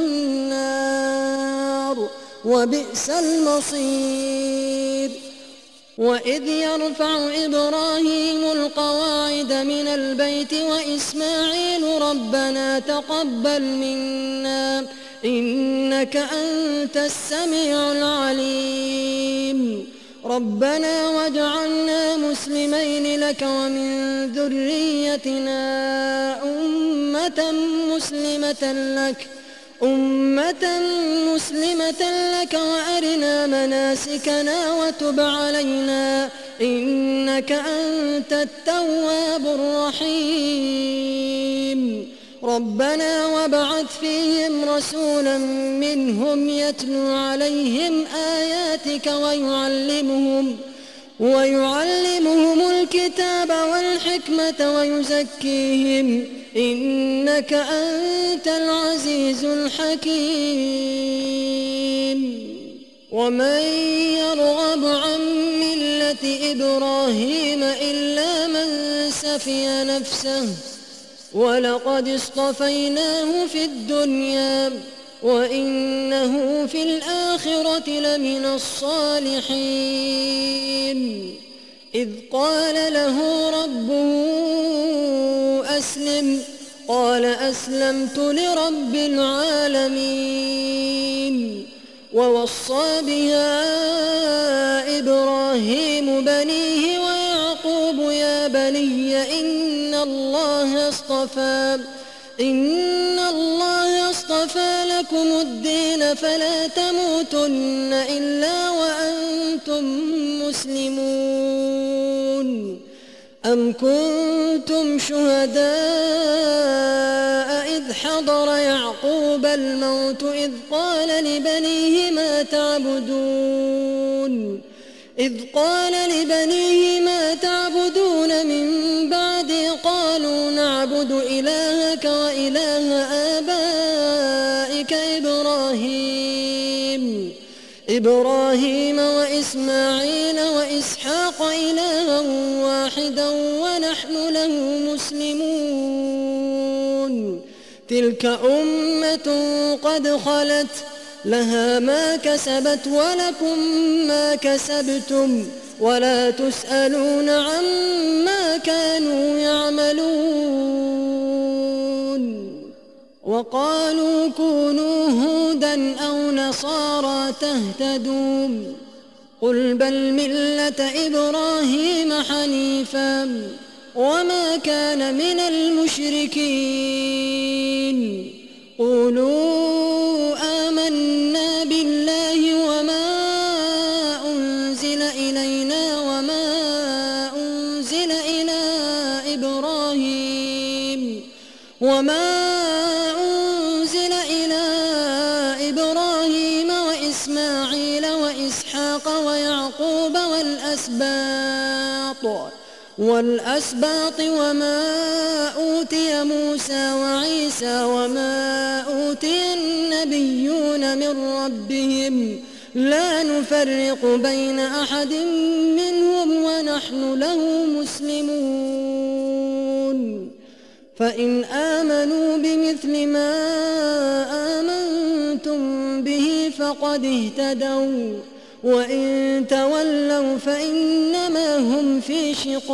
النار وبئس المصير. وإذ يرفع إبراهيم القواعد من البيت وإسماعيل ربنا تقبل منا إنك أنت السميع العليم ربنا واجعلنا مسلمين لك ومن ذريتنا أمة مسلمة لك أمة مسلمة لك وأرنا مناسكنا وتب علينا إنك أنت التواب الرحيم ربنا وابعث فيهم رسولا منهم يتلو عليهم آياتك ويعلمهم ويعلمهم الكتاب والحكمة ويزكيهم إنك أنت العزيز الحكيم ومن يرغب عن ملة إبراهيم إلا من سفي نفسه ولقد اصطفيناه في الدنيا وإنه في الآخرة لمن الصالحين إذ قال له ربه أسلم قال أسلمت لرب العالمين ووصى بها إبراهيم بنيه ويعقوب يا بني إن الله اصطفى إن الله اصطفى لكم الدين فلا تموتن إلا وأنتم مسلمون أم كنتم شهداء إذ حضر يعقوب الموت إذ قال لبنيه ما تعبدون إذ قال لبنيه ما تعبدون من بعدي قالوا نعبد إلهك وإله آبائك إبراهيم إبراهيم وإسماعيل وإسحاق إلها واحدا ونحن له مسلمون تلك أمة قد خلت لها ما كسبت ولكم ما كسبتم ولا تسألون عما كانوا يعملون وقالوا كونوا هودا أو نصارى تهتدوا قل بل ملة إبراهيم حنيفا وما كان من المشركين قولوا آمنا بالله وما أنزل إلينا وما أنزل إلى إبراهيم وما أنزل إلى إبراهيم وإسماعيل وإسحاق ويعقوب والأسباط والأسباط وما أوتي موسى وعيسى وما أوتي النبيون من ربهم لا نفرق بين أحد منهم ونحن له مسلمون فإن آمنوا بمثل ما آمنتم به فقد اهتدوا وإن تولوا فإنما هم في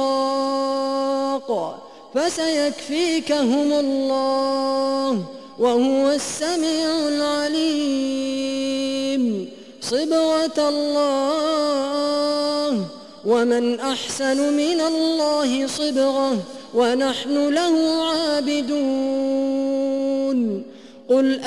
شقاق فسيكفيكهم الله وهو السميع العليم صبغة الله ومن أحسن من الله صبغة ونحن له عابدون قل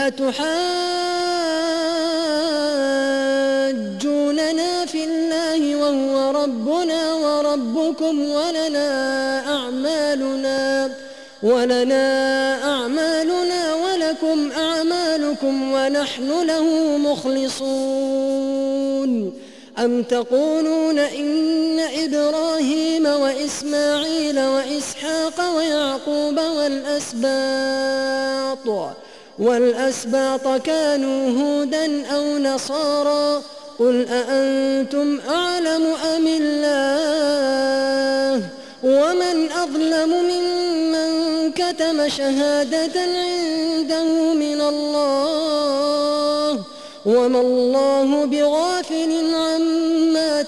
أتحاجوننا في الله وهو ربنا وربكم ولنا أعمالنا ولنا أعمالنا ولكم أعمالكم ونحن له مخلصون أم تقولون إن إبراهيم وإسماعيل وإسحاق ويعقوب والأسباط والأسباط كانوا هودا أو نصارى قل أأنتم أعلم أم الله ومن أظلم ممن كتم شهادة عنده من الله وما الله بغافل عما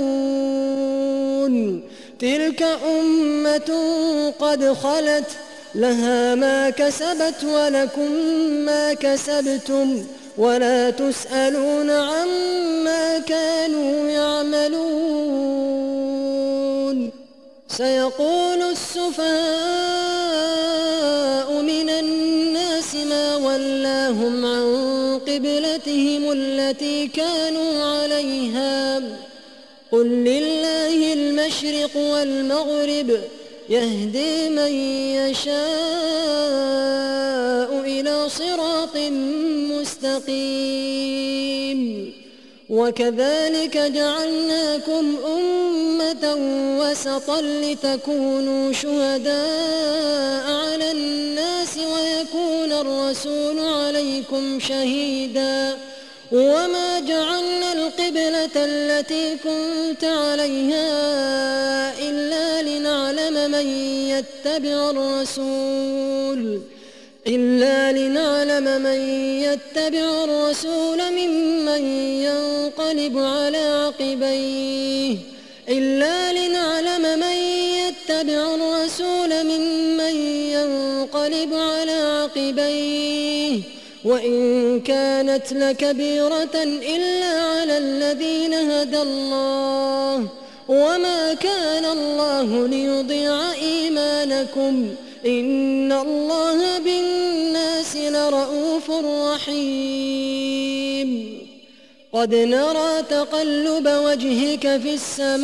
تعملون تلك أمة قد خلت لها ما كسبت ولكم ما كسبتم ولا تسألون عما كانوا يعملون. سيقول السفهاء من الناس ما ولاهم عن قبلتهم التي كانوا عليها قل لله المشرق والمغرب يهدي من يشاء إلى صراط مستقيم. وكذلك جعلناكم أمة وسطا لتكونوا شهداء على الناس ويكون الرسول عليكم شهيدا. وما جعلنا القبلة التي كنت عليها إلا لنعلم من يتبع الرسول إلا لنعلم من يتبع الرسول ممن ينقلب على عقبيه إلا لنعلم من يتبع الرسول ممن ينقلب على عقبيه وإن كانت لكبيرة إلا على الذين هدى الله وما كان الله ليضيع إيمانكم إن الله بالناس لرءوف رحيم. قد نرى تقلب وجهك في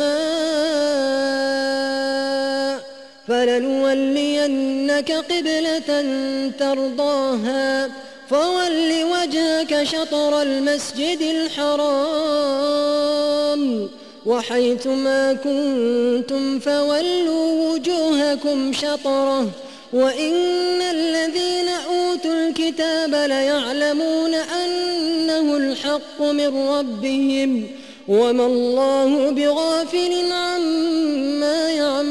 السماء فلنولينك قبلة ترضاها فول وجهك شطر المسجد الحرام وحيث ما كنتم فولوا وجوهكم شطره وإن الذين أوتوا الكتاب ليعلمون أنه الحق من ربهم وما الله بغافل عما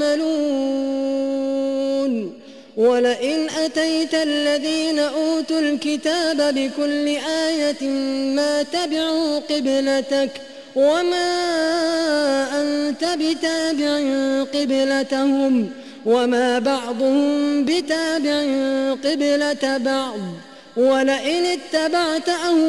يعملون. ولئن أتيت الذين أوتوا الكتاب بكل آية ما تبعوا قبلتك وما أنت بتابع قبلتهم وما بعضهم بتابع قبلة بعض ولئن اتبعت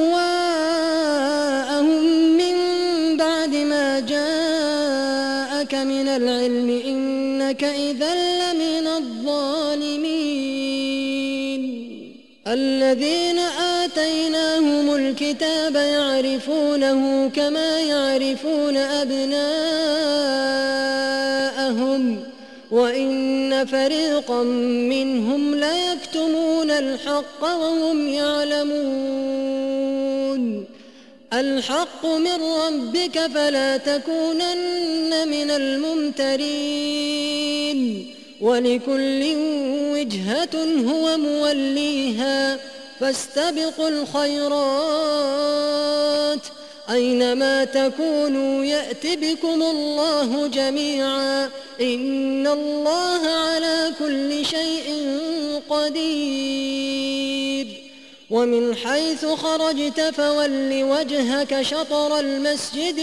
أهواءهم من بعد ما جاءك من العلم إنك إذا لمن الظالمين. الذين آتيناهم الكتاب يعرفونه كما يعرفون أبناءهم وإن فريقا منهم ليكتمون الحق وهم يعلمون. الحق من ربك فلا تكونن من الممترين ولكل وجهة هو موليها فاستبقوا الخيرات أينما تكونوا يأت بكم الله جميعا إن الله على كل شيء قدير. ومن حيث خرجت فول وجهك شطر المسجد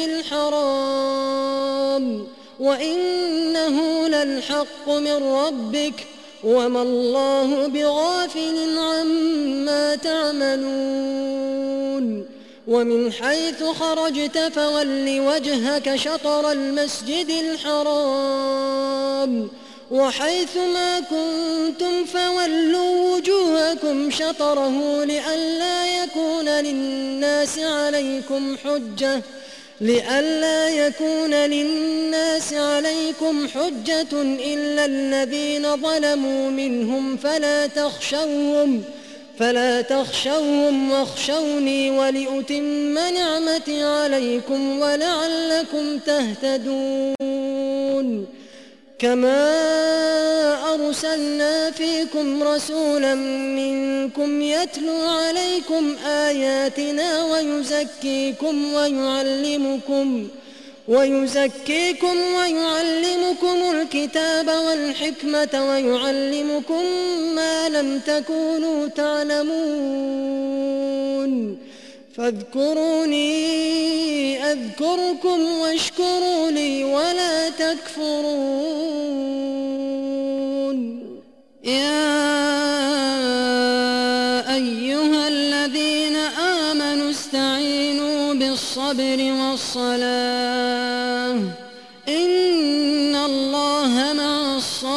الحرام وإنه للحق من ربك وما الله بغافل عما تعملون. ومن حيث خرجت فول وجهك شطر المسجد الحرام وحيث ما كنتم فولوا وجوهكم شطره لئلا يكون للناس عليكم حجة لئلا يكون للناس عليكم حجة إلا الذين ظلموا منهم فلا تخشوهم فلا تخشوهم واخشوني ولأتم نعمتي عليكم ولعلكم تهتدون. كما أرسلنا فيكم رسولا منكم يتلو عليكم آياتنا ويزكيكم ويعلمكم ويزكيكم ويعلمكم الكتاب والحكمة ويعلمكم ما لم تكونوا تعلمون فاذكروني أذكركم واشكروا لي ولا تكفرون. يا بالصبر والصلاة إن الله مع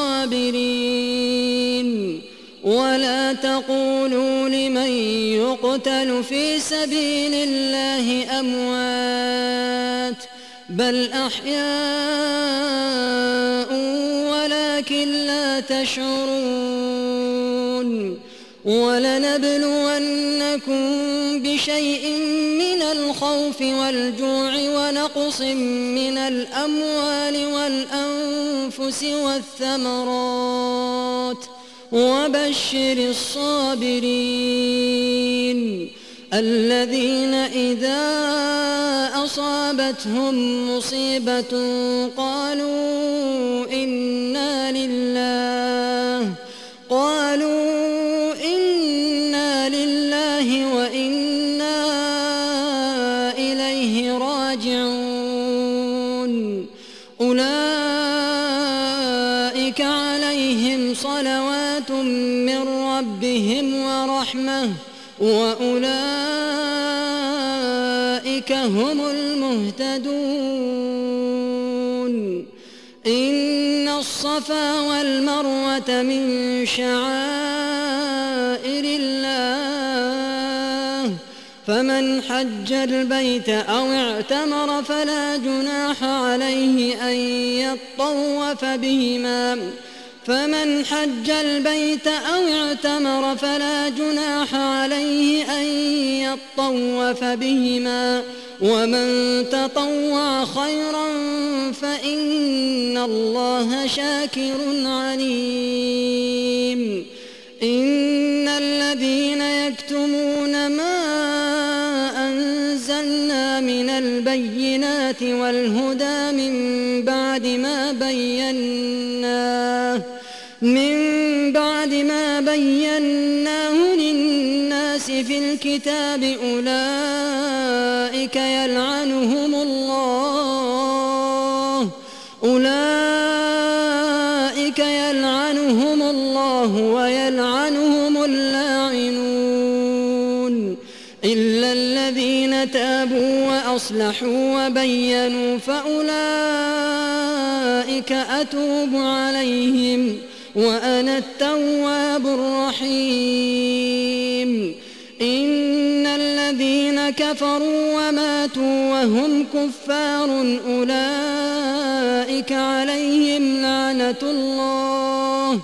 الصابرين ولا تقولوا لمن يقتل في سبيل الله أموات بل أحياء ولكن لا تشعرون ولنبلونكم بشيء من الخوف والجوع ونقص من الأموال والأنفس والثمرات وبشر الصابرين الذين إذا أصابتهم مصيبة قالوا إنا لله قالوا إنا لله وإنا إليه راجعون أولئك عليهم صلوات من ربهم ورحمة وأولئك هم المهتدون إن الصفا والمروة من شعائر الله فمن حج البيت أو اعتمر فلا جناح عليه أن يطوف بهما فمن حج البيت أو اعتمر فلا جناح عليه أن يطوف بهما ومن تطوع خيرا فإن الله شاكر عليم إن الذين يكتمون ما أنزلنا من البينات والهدى من بعد ما بيناه من بعد ما بيناه للناس في الكتاب أولئك يلعنهم الله أولئك يلعنهم الله ويلعنهم اللاعنون إلا الذين تابوا وأصلحوا وبينوا فأولئك أتوب عليهم وأنا التواب الرحيم إن الذين كفروا وماتوا وهم كفار أولئك عليهم لعنة الله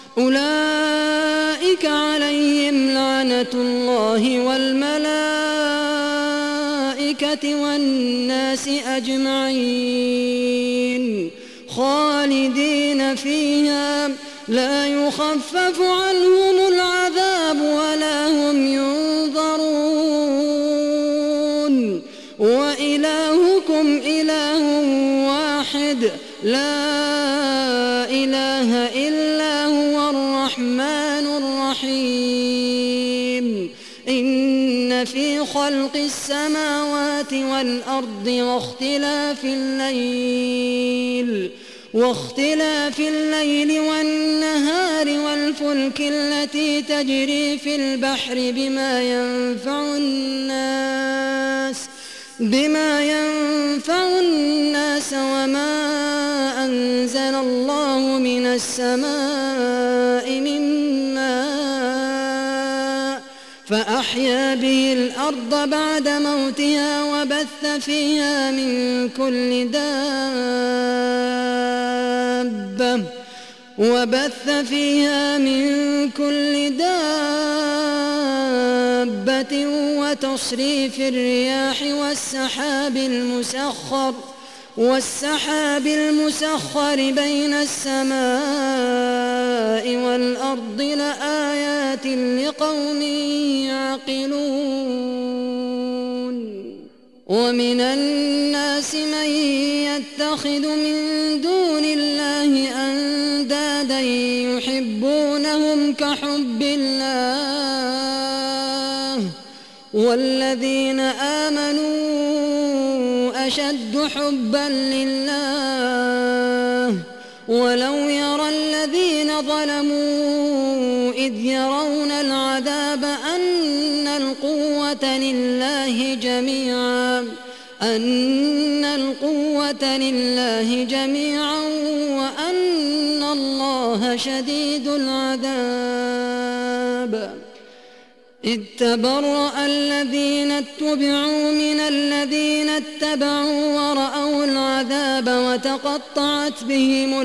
أولئك عليهم لعنة الله والملائكة والناس أجمعين خالدين فيها لا يخفف عنهم العذاب ولا هم ينظرون وإلهكم إله واحد لا إله إلا هو الرحمن الرحيم إن في خلق السماوات والأرض واختلاف الليل واختلاف الليل والنهار والفلك التي تجري في البحر بما ينفع الناس بما ينفع الناس وما أنزل الله من السماء من ماء فأحيا به الأرض بعد موتها وبث فيها من كل دابة وبث فيها من كل دابة وتصريف الرياح والسحاب المسخر والسحاب المسخر بين السماء والأرض لآيات لقوم يعقلون ومن الناس من يتخذ من دون الله أندادا يحبونهم كحب الله والذين آمنوا أشد حبا لله ولو يرى الذين ظلموا إذ يرون العذاب أن القوة لله جميعا أن القوة لله جميعا وأن الله شديد العذاب. إذ تبرأ الذين اتبعوا من الذين اتبعوا ورأوا العذاب وتقطعت بهم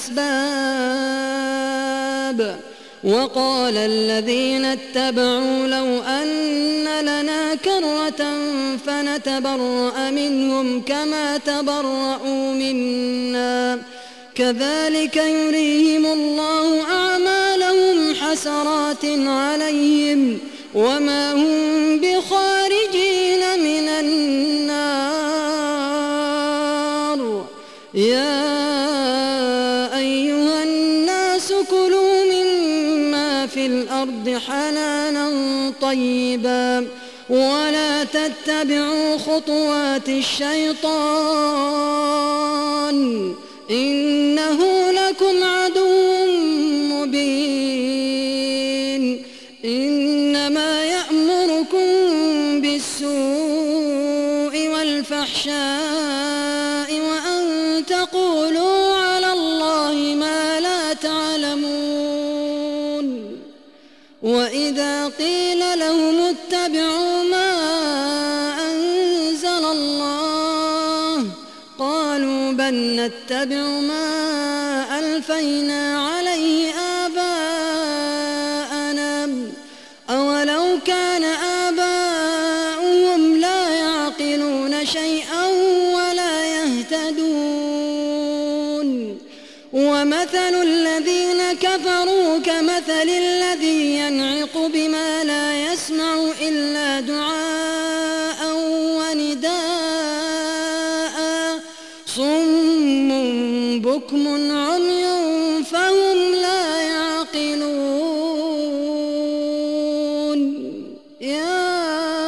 الأسباب. وقال الذين اتبعوا لو أن لنا كرة فنتبرأ منهم كما تبرأوا منا كذلك يريهم الله أعمالهم حسرات عليهم وما هم بخارجين من النار. يا أيها الناس كلوا مما في الأرض حلالا طيبا ولا تتبعوا خطوات الشيطان إنه لكم عدو مبين. إنما يأمركم بالسوء والفحشاء وأن تقولوا على الله ما لا تعلمون. وإذا قيل لهم اتبعوا ما أنزل الله قالوا بل نتبع ما ألفينا عليه آباءنا أولو كان آباؤهم لا يعقلون شيئا ولا يهتدون. ومثل الذين كفروا كمثل الذي ينعق بما لا يسمع إلا دعاء ونداء صم بكم عمي فهم لا يعقلون. يا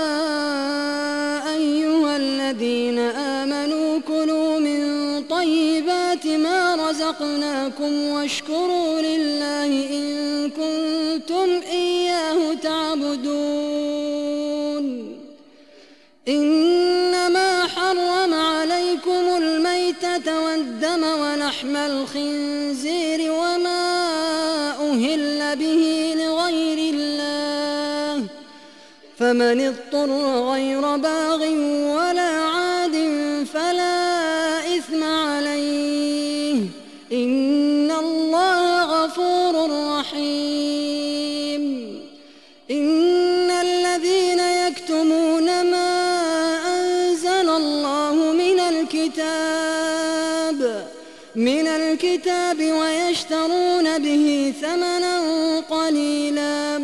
أيها الذين آمنوا كلوا من طيبات ما رزقناكم واشكروا لله إن كنتم إياه تعبدون. إنما حرم عليكم الميتة والدم ولحم الخنزير وما أهل به لغير الله فمن اضطر غير باغ ولا عاد فلا إثم عليه إن الله غفور رحيم. إن الذين يكتمون ما أنزل الله من الكتاب من الكتاب ويشترون به ثمنا قليلا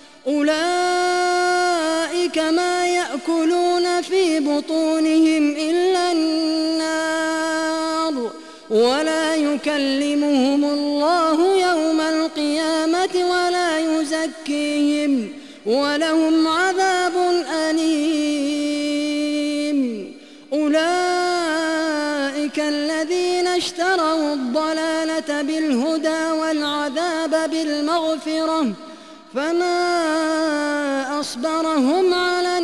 أولئك ما يأكلون في بطونهم إلا النار ولا يكلمهم الله يوم القيامة ولا يزكيهم ولهم عذاب أليم. أولئك الذين اشتروا الضلالة بالهدى والعذاب بالمغفرة فما أصبرهم على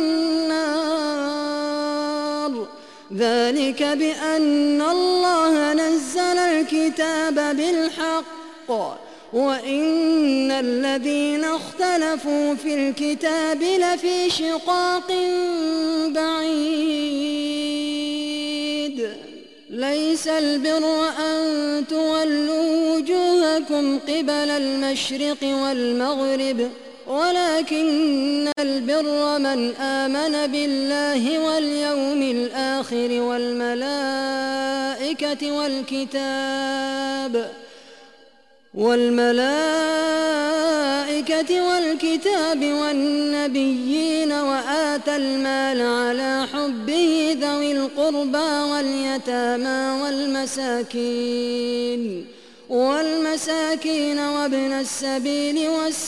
النار ذلك بأن الله نزل الكتاب بالحق وإن الذين اختلفوا في الكتاب لفي شقاق بعيد. ليس البر أن تولوا وجوهكم قبل المشرق والمغرب ولكن البر من آمن بالله واليوم الآخر والملائكة والكتاب والملائكة والكتاب والنبيين وآتى المال على حبه ذوي القربى واليتامى والمساكين والمساكين وابن السبيل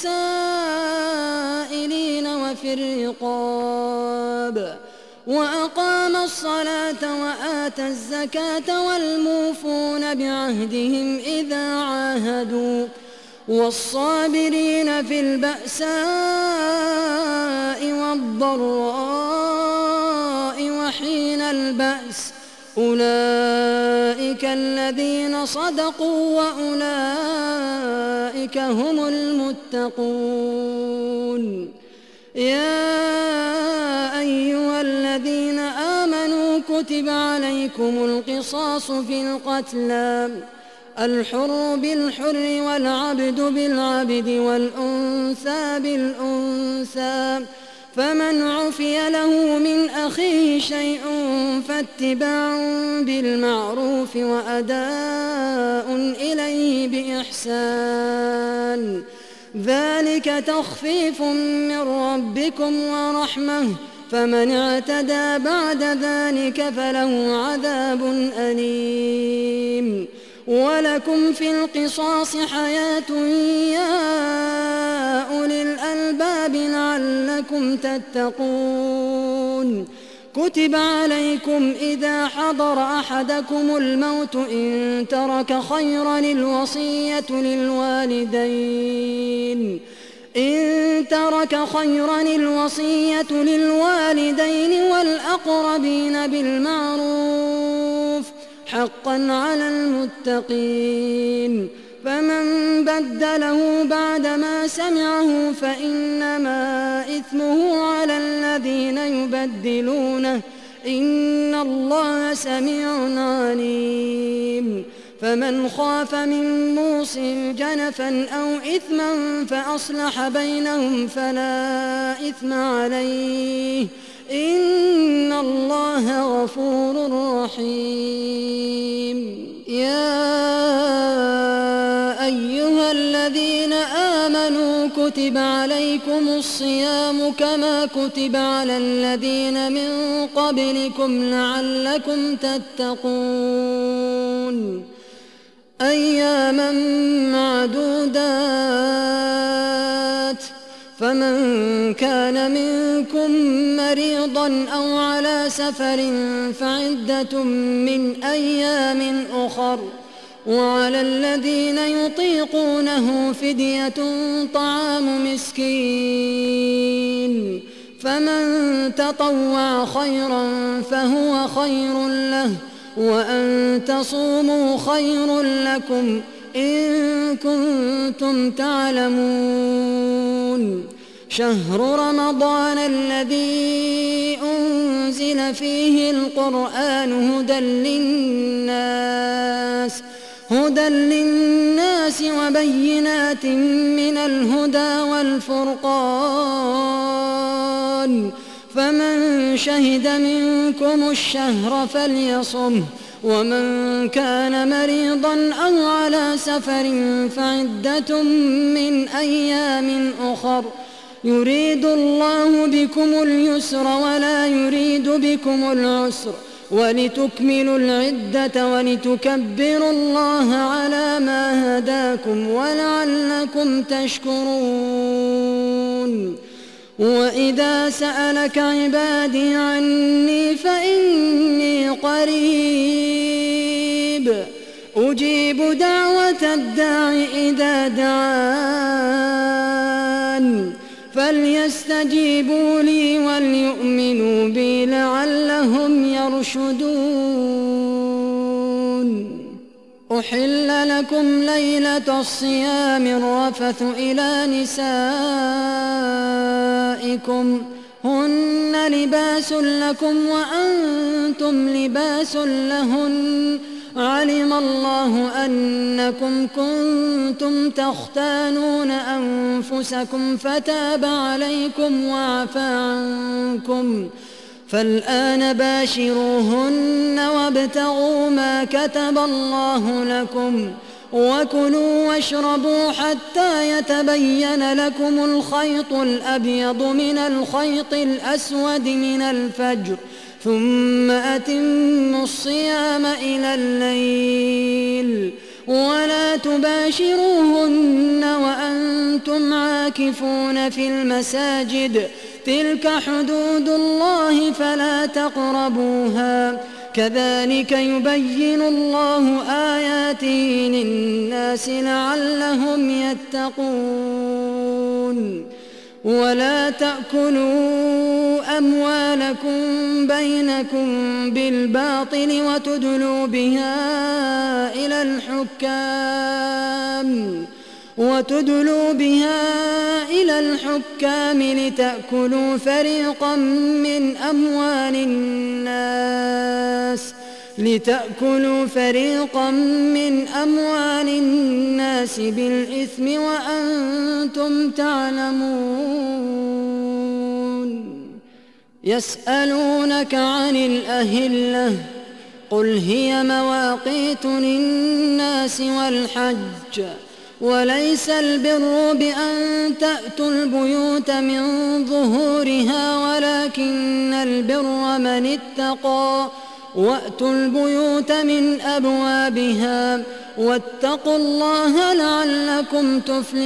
والسائلين وفي الرقاب وأقام الصلاة وآتى الزكاة والموفون بعهدهم إذا عاهدوا والصابرين في البأساء والضراء وحين البأس أولئك الذين صدقوا وأولئك هم المتقون. يا أيها الذين آمنوا كتب عليكم القصاص في القتلى الحر بالحر والعبد بالعبد والأنثى بالأنثى فمن عفي له من أخيه شيء فاتباع بالمعروف وأداء إليه بإحسان ذلك تخفيف من ربكم ورحمة فمن اعتدى بعد ذلك فله عذاب أليم. ولكم في القصاص حياة يا أولي الألباب لعلكم تتقون. كتب عليكم إذا حضر أحدكم الموت إن ترك خيرا الوصية للوالدين إن ترك خيرا الوصية للوالدين والأقربين بالمعروف حقا على المتقين. فمن بدله بعدما سمعه فإنما إثمه على الذين يبدلونه إن الله سميع عليم. فمن خاف من موص جنفا أو إثما فأصلح بينهم فلا إثم عليه إن الله غفور رحيم. يا أيها الذين آمنوا كتب عليكم الصيام كما كتب على الذين من قبلكم لعلكم تتقون. أياما معدودات فمن كان منكم مريضا أو على سفر فعدة من أيام أخر وعلى الذين يطيقونه فدية طعام مسكين فمن تطوع خيرا فهو خير له وأن تصوموا خير لكم إن كنتم تعلمون. شهر رمضان الذي أنزل فيه القرآن هدى للناس هدى للناس وبينات من الهدى والفرقان فمن شهد منكم الشهر فليصمه ومن كان مريضا أو على سفر فعدة من أيام أخر يريد الله بكم اليسر ولا يريد بكم العسر ولتكملوا العدة ولتكبروا الله على ما هداكم ولعلكم تشكرون. وإذا سألك عبادي عني فإني قريب أجيب دعوة الداع إذا دعان فليستجيبوا لي وليؤمنوا بي لعلهم يرشدون. أحل لكم ليلة الصيام الرفث إلى نسائكم هن لباس لكم وأنتم لباس لهن علم الله أنكم كنتم تختانون أنفسكم فتاب عليكم وعفى عنكم فالآن باشروهن وابتغوا ما كتب الله لكم وكلوا واشربوا حتى يتبين لكم الخيط الأبيض من الخيط الأسود من الفجر ثم أتموا الصيام إلى الليل ولا تباشروهن وأنتم عاكفون في المساجد تلك حدود الله فلا تقربوها كذلك يبين الله آياته للناس لعلهم يتقون. ولا تأكلوا أموالكم بينكم بالباطل وتدلوا بها إلى الحكام وتدلوا بها إلى الحكام لتأكلوا فريقا من أموال الناس لتأكلوا فريقا من أموال الناس بالإثم وأنتم تعلمون. يسألونك عن الأهلة قل هي مواقيت للناس والحج وليس البر بأن تأتوا البيوت من ظهورها ولكن البر من اتقى وأتوا البيوت من أبوابها واتقوا الله لعلكم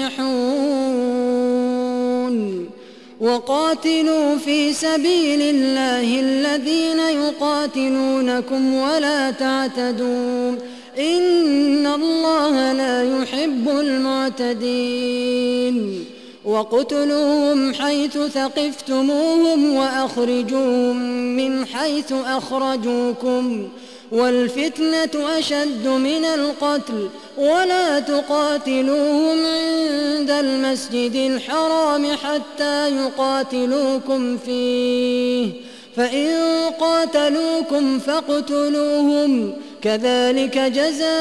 تفلحون. وقاتلوا في سبيل الله الذين يقاتلونكم ولا تعتدوا إن الله لا يحب المعتدين. وقتلوهم حيث ثقفتموهم وأخرجوهم من حيث أخرجوكم والفتنة أشد من القتل ولا تقاتلوهم عند المسجد الحرام حتى يقاتلوكم فيه فإن قاتلوكم فاقتلوهم كذلك جزاء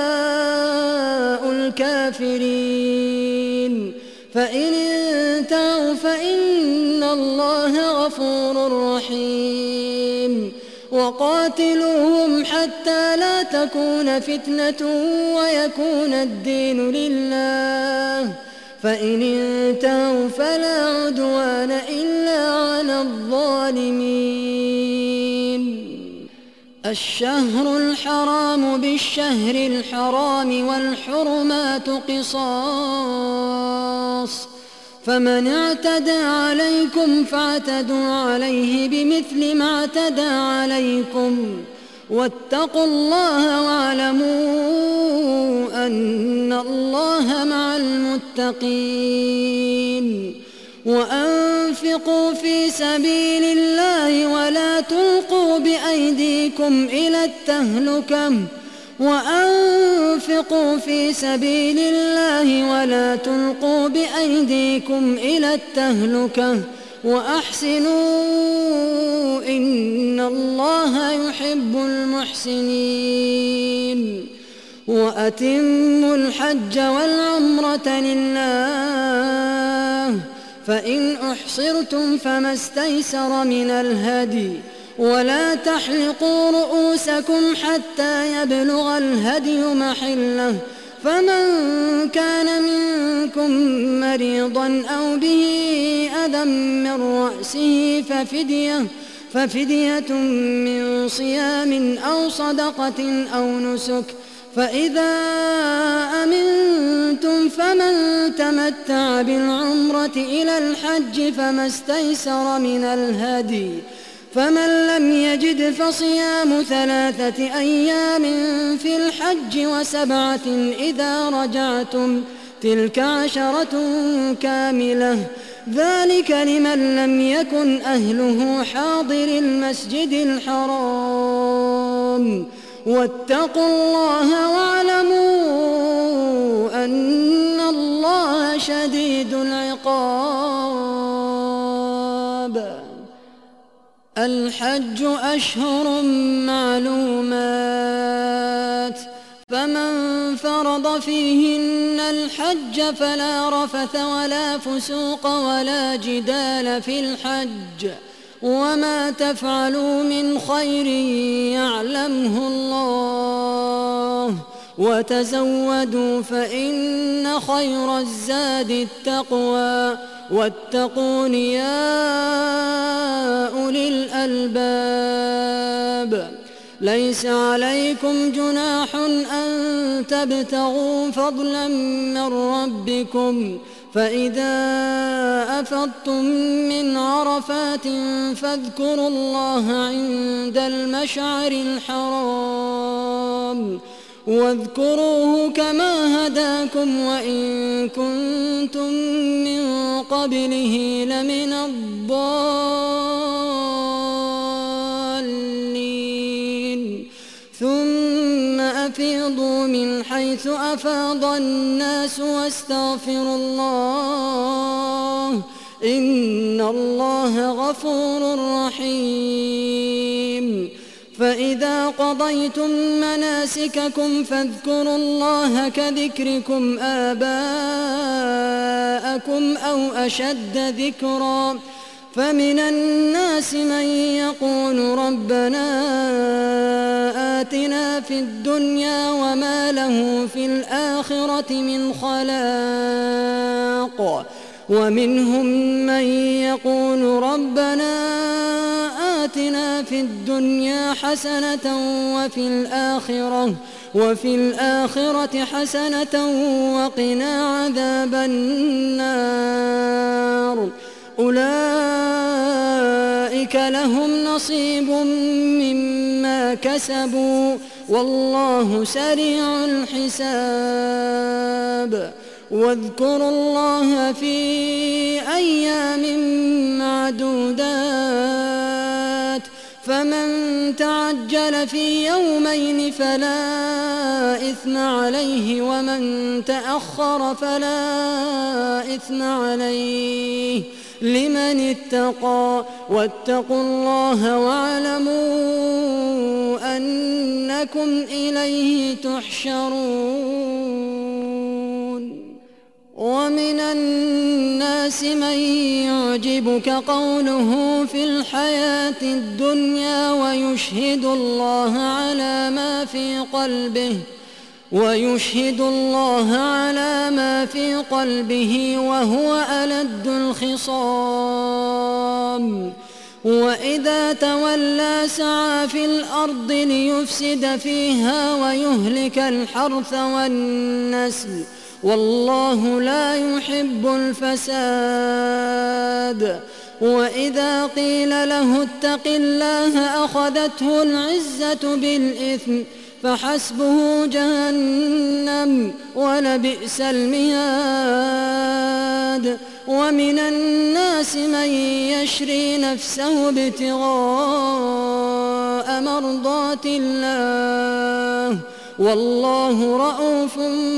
الكافرين. فإن انتهوا فإن الله غفور رحيم. وقاتلوهم حتى لا تكون فتنة ويكون الدين لله فإن انتهوا فلا عدوان إلا على الظالمين. الشهر الحرام بالشهر الحرام والحرمات قصاص فمن اعتدى عليكم فاعتدوا عليه بمثل ما اعتدى عليكم واتقوا الله واعلموا أن الله مع المتقين. وأنفقوا في سبيل الله ولا تلقوا بأيديكم إلى التهلكة وأنفقوا في سبيل الله ولا تلقوا بأيديكم إلى التهلكة وأحسنوا إن الله يحب المحسنين. وأتموا الحج والعمرة لله فإن أحصرتم فما استيسر من الهدي ولا تحلقوا رؤوسكم حتى يبلغ الهدي محله فمن كان منكم مريضا أو به أذى من رأسه ففدية ففدية من صيام أو صدقة أو نسك فإذا أمنتم فمن تمتع بالعمرة إلى الحج فما استيسر من الهدي فمن لم يجد فصيام ثلاثة أيام في الحج وسبعة إذا رجعتم تلك عشرة كاملة ذلك لمن لم يكن أهله حاضر المسجد الحرام واتقوا الله واعلموا أن الله شديد العقاب. الحج أشهر معلومات فمن فرض فيهن الحج فلا رفث ولا فسوق ولا جدال في الحج وما تفعلوا من خير يعلمه الله وتزودوا فإن خير الزاد التقوى واتقون يا أولي الألباب. ليس عليكم جناح أن تبتغوا فضلا من ربكم فإذا أفضتم من عرفات فاذكروا الله عند المشعر الحرام واذكروه كما هداكم وإن كنتم من قبله لمن الضالين ثم أفيضوا من حيث أفاض الناس واستغفروا الله إن الله غفور رحيم فإذا قضيتم مناسككم فاذكروا الله كذكركم آباءكم أو أشد ذكرا فمن الناس من يقول ربنا آتنا في الدنيا وما له في الآخرة من خلاق ومنهم من يقول ربنا آتنا في الدنيا حسنة وفي الآخرة وفي الآخرة حسنة وقنا عذاب النار أولئك لهم نصيب مما كسبوا والله سريع الحساب واذكروا الله في أيام معدودات فمن تعجل في يومين فلا إثم عليه ومن تأخر فلا إثم عليه لمن اتقى واتقوا الله واعلموا أنكم إليه تحشرون ومن الناس من يعجبك قوله في الحياة الدنيا ويشهد الله على ما في قلبه ويشهد الله على ما في قلبه وهو ألد الخصام وإذا تولى سعى في الأرض ليفسد فيها ويهلك الحرث والنسل والله لا يحب الفساد وإذا قيل له اتق الله أخذته العزة بالإثم فحسبه جهنم ولبئس المهاد ومن الناس من يشري نفسه ابتغاء مرضات الله والله رءوف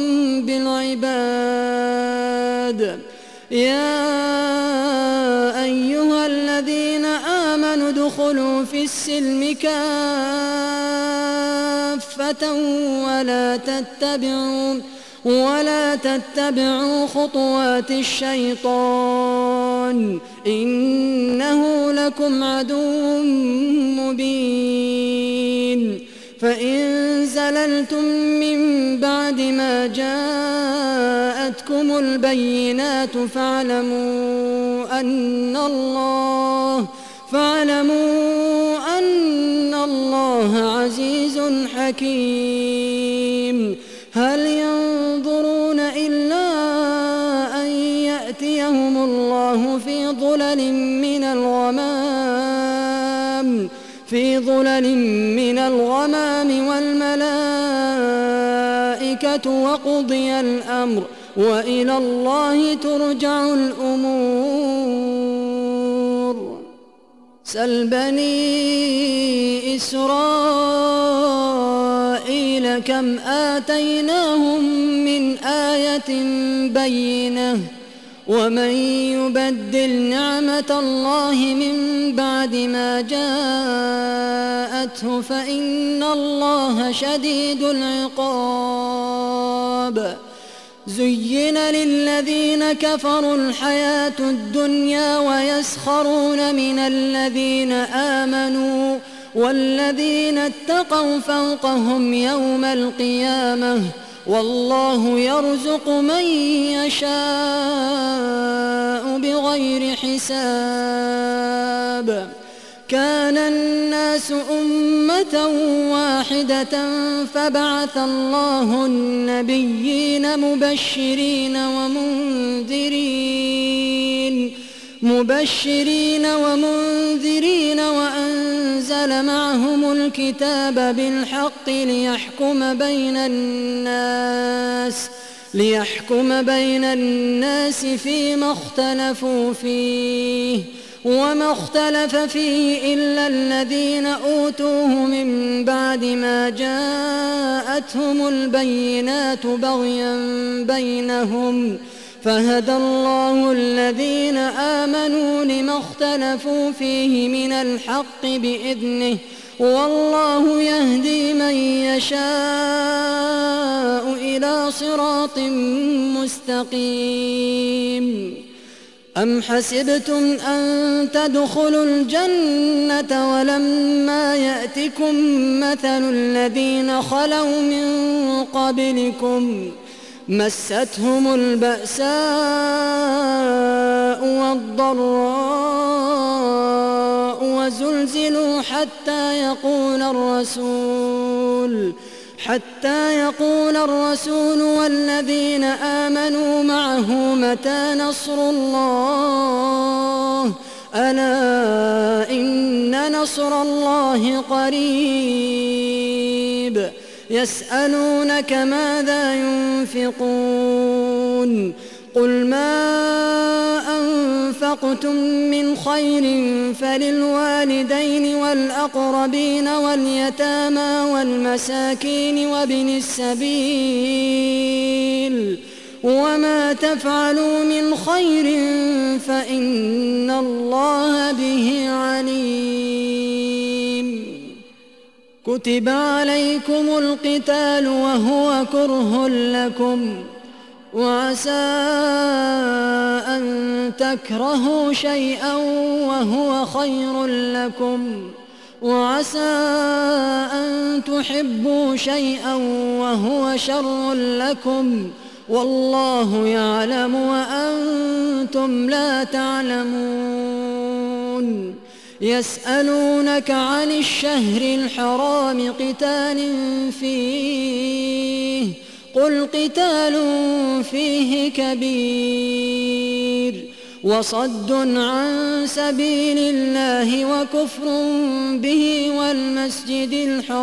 بالعباد يا أيها الذين آمنوا ادخلوا في السلم كافة ولا تتبعوا ولا تتبعوا خطوات الشيطان إنه لكم عدو مبين فإن زللتم من بعد ما جاءتكم البينات فاعلموا أن الله فاعلموا أن الله عزيز حكيم هل ينظرون إلا أن يأتيهم الله في ظلل من الغمام في ظلل من الغمام والملائكة وقضي الأمر وإلى الله ترجع الأمور سل بني إسرائيل كم آتيناهم من آية بينة ومن يبدل نعمة الله من بعد ما جاءته فإن الله شديد العقاب زين للذين كفروا الحياة الدنيا ويسخرون من الذين آمنوا والذين اتقوا فوقهم يوم القيامة والله يرزق من يشاء بغير حساب كان الناس أمة واحدة فبعث الله النبيين مبشرين ومنذرين مبشرين ومنذرين وأنزل معهم الكتاب بالحق ليحكم بين الناس ليحكم بين الناس فيما اختلفوا فيه وما اختلف فيه إلا الذين أوتوه من بعد ما جاءتهم البينات بغيا بينهم فهدى الله الذين آمنوا لما اختلفوا فيه من الحق بإذنه والله يهدي من يشاء إلى صراط مستقيم. أم حسبتم أن تدخلوا الجنة ولما يأتكم مثل الذين خلوا من قبلكم مستهم البأساء والضراء وزلزلوا حتى يقول الرسول حتى يقول الرسول والذين آمنوا معه متى نصر الله ألا إن نصر الله قريب. يسألونك ماذا ينفقون قل ما أنفقتم من خير فللوالدين والأقربين واليتامى والمساكين وابن السبيل وما تفعلوا من خير فإن الله به عليم. كتب عليكم القتال وهو كره لكم وعسى أن تكرهوا شيئا وهو خير لكم وعسى أن تحبوا شيئا وهو شر لكم والله يعلم وأنتم لا تعلمون. يسألونك عن الشهر الحرام قتال فيه قل قتال فيه كبير وصد عن سبيل الله وكفر به والمسجد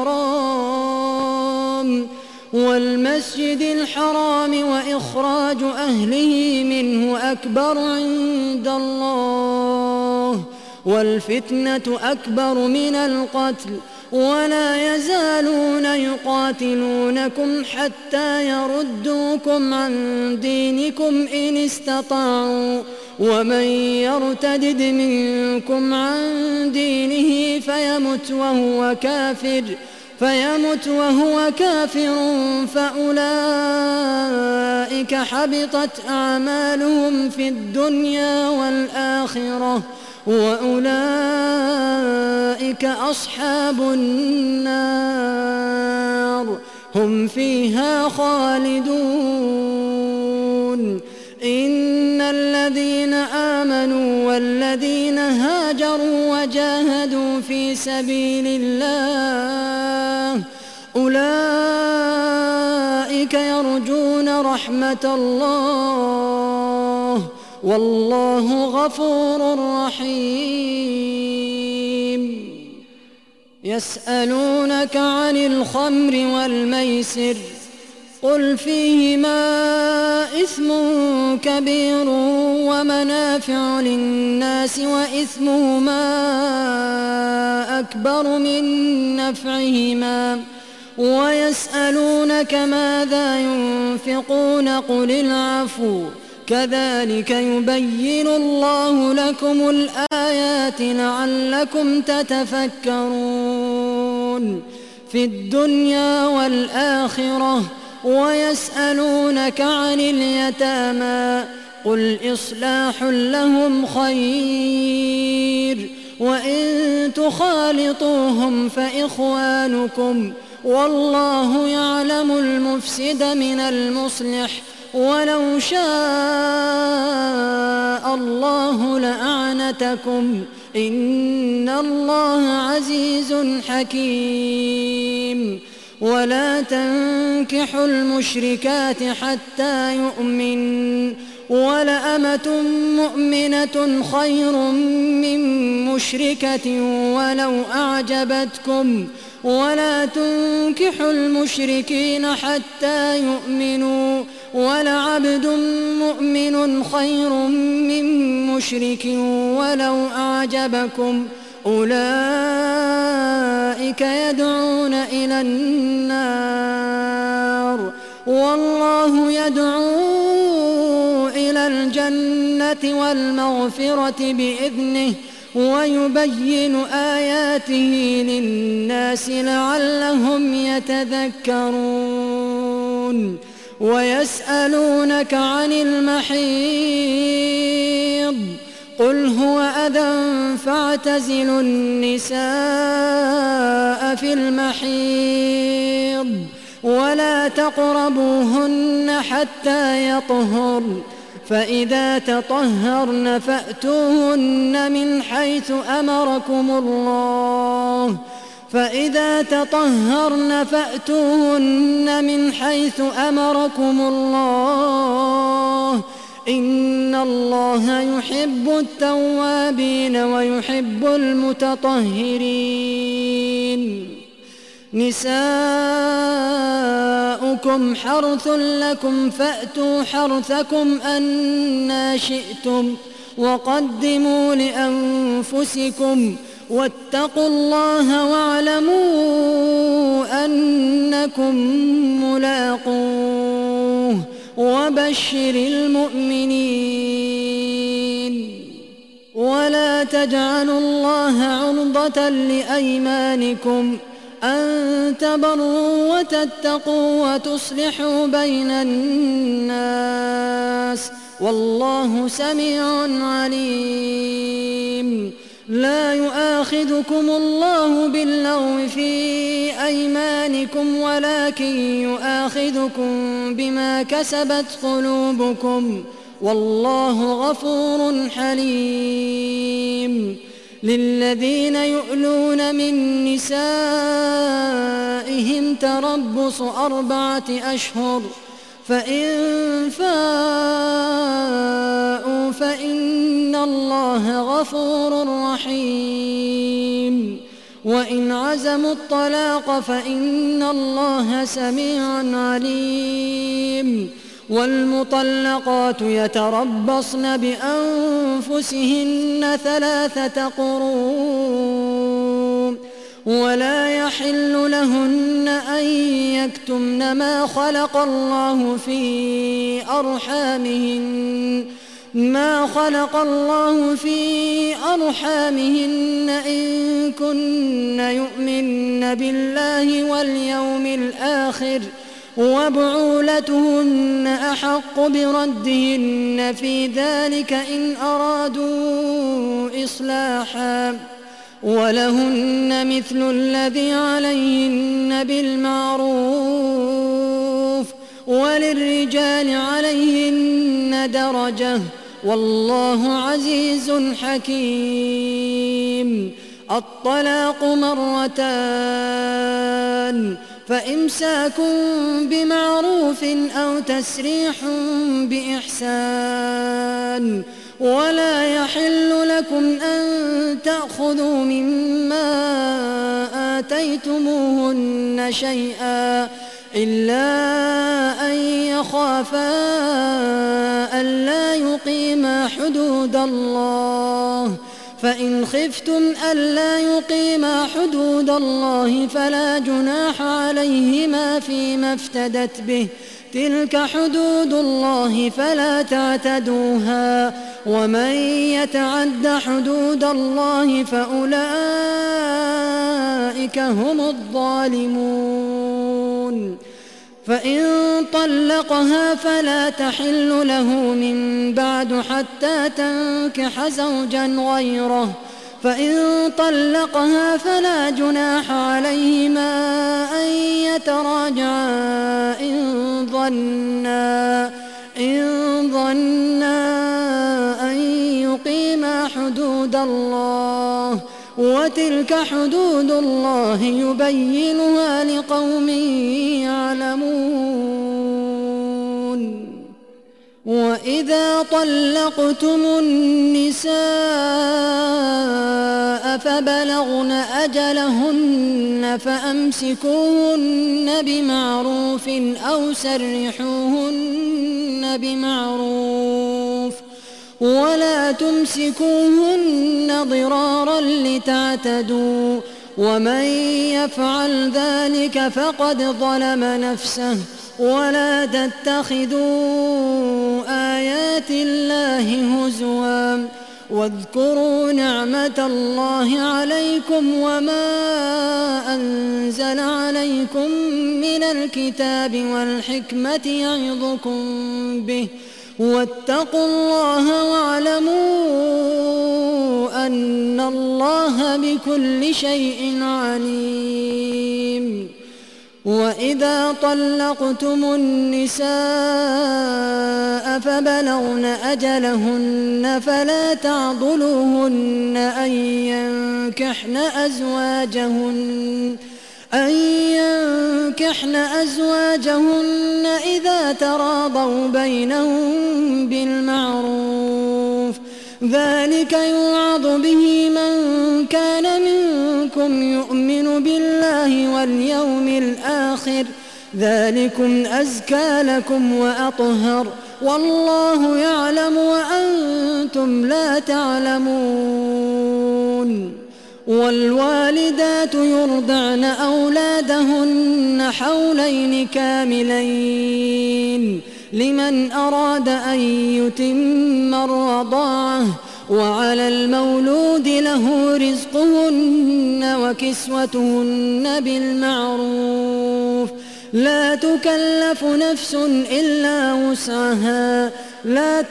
الحرام والمسجد الحرام وإخراج أهله منه أكبر عند الله والفتنة أكبر من القتل ولا يزالون يقاتلونكم حتى يردوكم عن دينكم إن استطاعوا ومن يرتدد منكم عن دينه فيمت وهو كافر فيمت وهو كافر فأولئك حبطت أعمالهم في الدنيا والآخرة وأولئك أصحاب النار هم فيها خالدون. إن الذين آمنوا والذين هاجروا وجاهدوا في سبيل الله أولئك يرجون رحمة الله والله غفور رحيم. يسألونك عن الخمر والميسر قل فيهما إثم كبير ومنافع للناس وإثمهما أكبر من نفعهما ويسألونك ماذا ينفقون قل العفو كذلك يبين الله لكم الآيات لعلكم تتفكرون في الدنيا والآخرة. ويسألونك عن اليتامى قل إصلاح لهم خير وإن تخالطوهم فإخوانكم والله يعلم المفسد من المصلح ولو شاء الله لأعنتكم إن الله عزيز حكيم. ولا تنكحوا المشركات حتى يؤمن ولأمة مؤمنة خير من مشركة ولو أعجبتكم ولا تنكحوا المشركين حتى يؤمنوا ولعبد مؤمن خير من مشرك ولو أعجبكم أولئك يدعون إلى النار والله يدعو إلى الجنة والمغفرة بإذنه ويبين آياته للناس لعلهم يتذكرون ويسألونك عن المحيض قل هو أذى فاعتزلوا النساء في المحيض ولا تقربوهن حتى يطهرن فإذا تطهرن فأتوهن من حيث أمركم الله فإذا تطهرن فأتوهن من حيث أمركم الله إن الله يحب التوابين ويحب المتطهرين نساؤكم حرث لكم فأتوا حرثكم أنى شئتم وقدموا لأنفسكم واتقوا الله واعلموا أنكم ملاقوه وبشر المؤمنين ولا تجعلوا الله عرضة لأيمانكم أن تبروا وتتقوا وتصلحوا بين الناس والله سميع عليم لا يؤاخذكم الله باللغو في أيمانكم ولكن يؤاخذكم بما كسبت قلوبكم والله غفور حليم للذين يؤلون من نسائهم تربص أربعة أشهر فإن فاءوا فإن الله غفور رحيم وإن عزموا الطلاق فإن الله سميع عليم والمطلقات يتربصن بأنفسهن ثلاثة قروء ولا يحل لهن أن يكتمن ما خلق الله في أرحامهن ما خلق الله في أرحامهن إن كن يؤمن بالله واليوم الآخر وبعولتهن أحق بردهن في ذلك إن أرادوا إصلاحا ولهن مثل الذي عليهن بالمعروف وللرجال عليهن درجة والله عزيز حكيم الطلاق مرتان فإمساك بمعروف أو تسريح بإحسان ولا يحل لكم أن تأخذوا مما آتيتموهن شيئا إلا أن يخافا ألا يقيما حدود الله فإن خفتم ألا يقيما حدود الله فلا جناح عليهما فيما افتدت به تلك حدود الله فلا تعتدوها ومن يتعد حدود الله فأولئك هم الظالمون فإن طلقها فلا تحل له من بعد حتى تنكح زوجا غيره فإن طلقها فلا جناح عليهما أن يتراجعا إن ظنا إن ظنا أن يقيما حدود الله وتلك حدود الله يبينها لقوم يعلمون وإذا طلقتم النساء فبلغن أجلهن فأمسكوهن بمعروف أو سرحوهن بمعروف ولا تمسكوهن ضرارا لتعتدوا ومن يفعل ذلك فقد ظلم نفسه ولا تتخذوا آيات الله هزوا واذكروا نعمة الله عليكم وما أنزل عليكم من الكتاب والحكمة يعظكم به واتقوا الله واعلموا أن الله بكل شيء عليم. وإذا طلقتم النساء فبلغن أجلهن فلا تعضلوهن أن ينكحن أزواجهن أن ينكحن أزواجهن إذا تراضوا بينهم بالمعروف ذلك يوعظ به من كان منكم يؤمن بالله واليوم الآخر ذلكم أزكى لكم وأطهر والله يعلم وأنتم لا تعلمون. والوالدات يرضعن أولادهن حولين كاملين لمن أراد أن يتم الرضاعة وعلى المولود له رزقهن وكسوتهن بالمعروف لا تكلف نفس إلا وسعها لا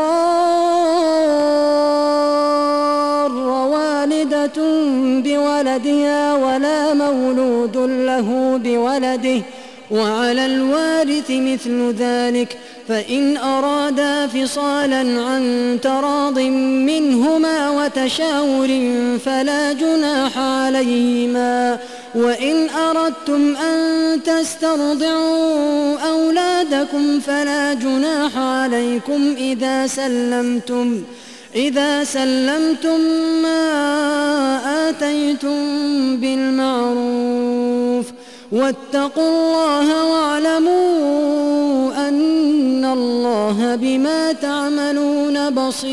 تضار والدة بولدها ولا مولود له بولده وعلى الوارث مثل ذلك فإن أرادا فصالا عن تراض منهما وتشاور فلا جناح عليهما وإن أردتم أن تسترضعوا أولادكم فلا جناح عليكم إذا سلمتم إذا سلمتم ما آتيتم بالمعروف واتقوا الله واعلموا أن الله بما تعملون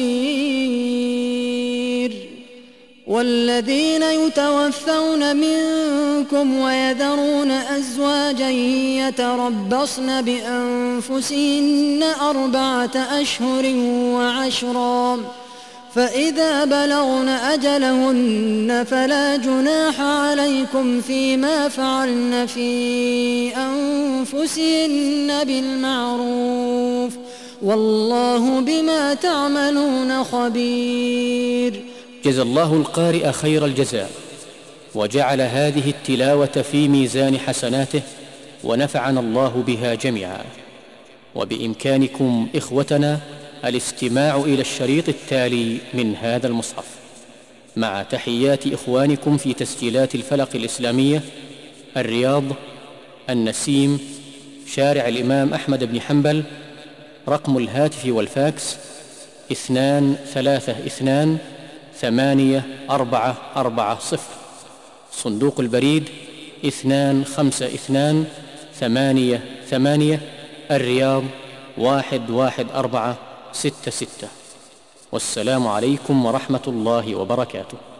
بصير. والذين يتوفون منكم ويذرون أزواجا يتربصن بأنفسهن أربعة أشهر وعشرا فإذا بلغن أجلهن فلا جناح عليكم فيما فعلن في أنفسهن بالمعروف والله بما تعملون خبير. جزى الله القارئ خير الجزاء وجعل هذه التلاوة في ميزان حسناته ونفعنا الله بها جميعا. وبإمكانكم إخوتنا الاستماع إلى الشريط التالي من هذا المصحف مع تحيات إخوانكم في تسجيلات الفلق الإسلامية الرياض النسيم شارع الإمام أحمد بن حنبل. رقم الهاتف والفاكس اثنان ثلاثة اثنان ثمانية أربعة أربعة صفر. صندوق البريد اثنان خمسة اثنان ثمانية ثمانية الرياض واحد واحد أربعة ستة ستة. والسلام عليكم ورحمة الله وبركاته.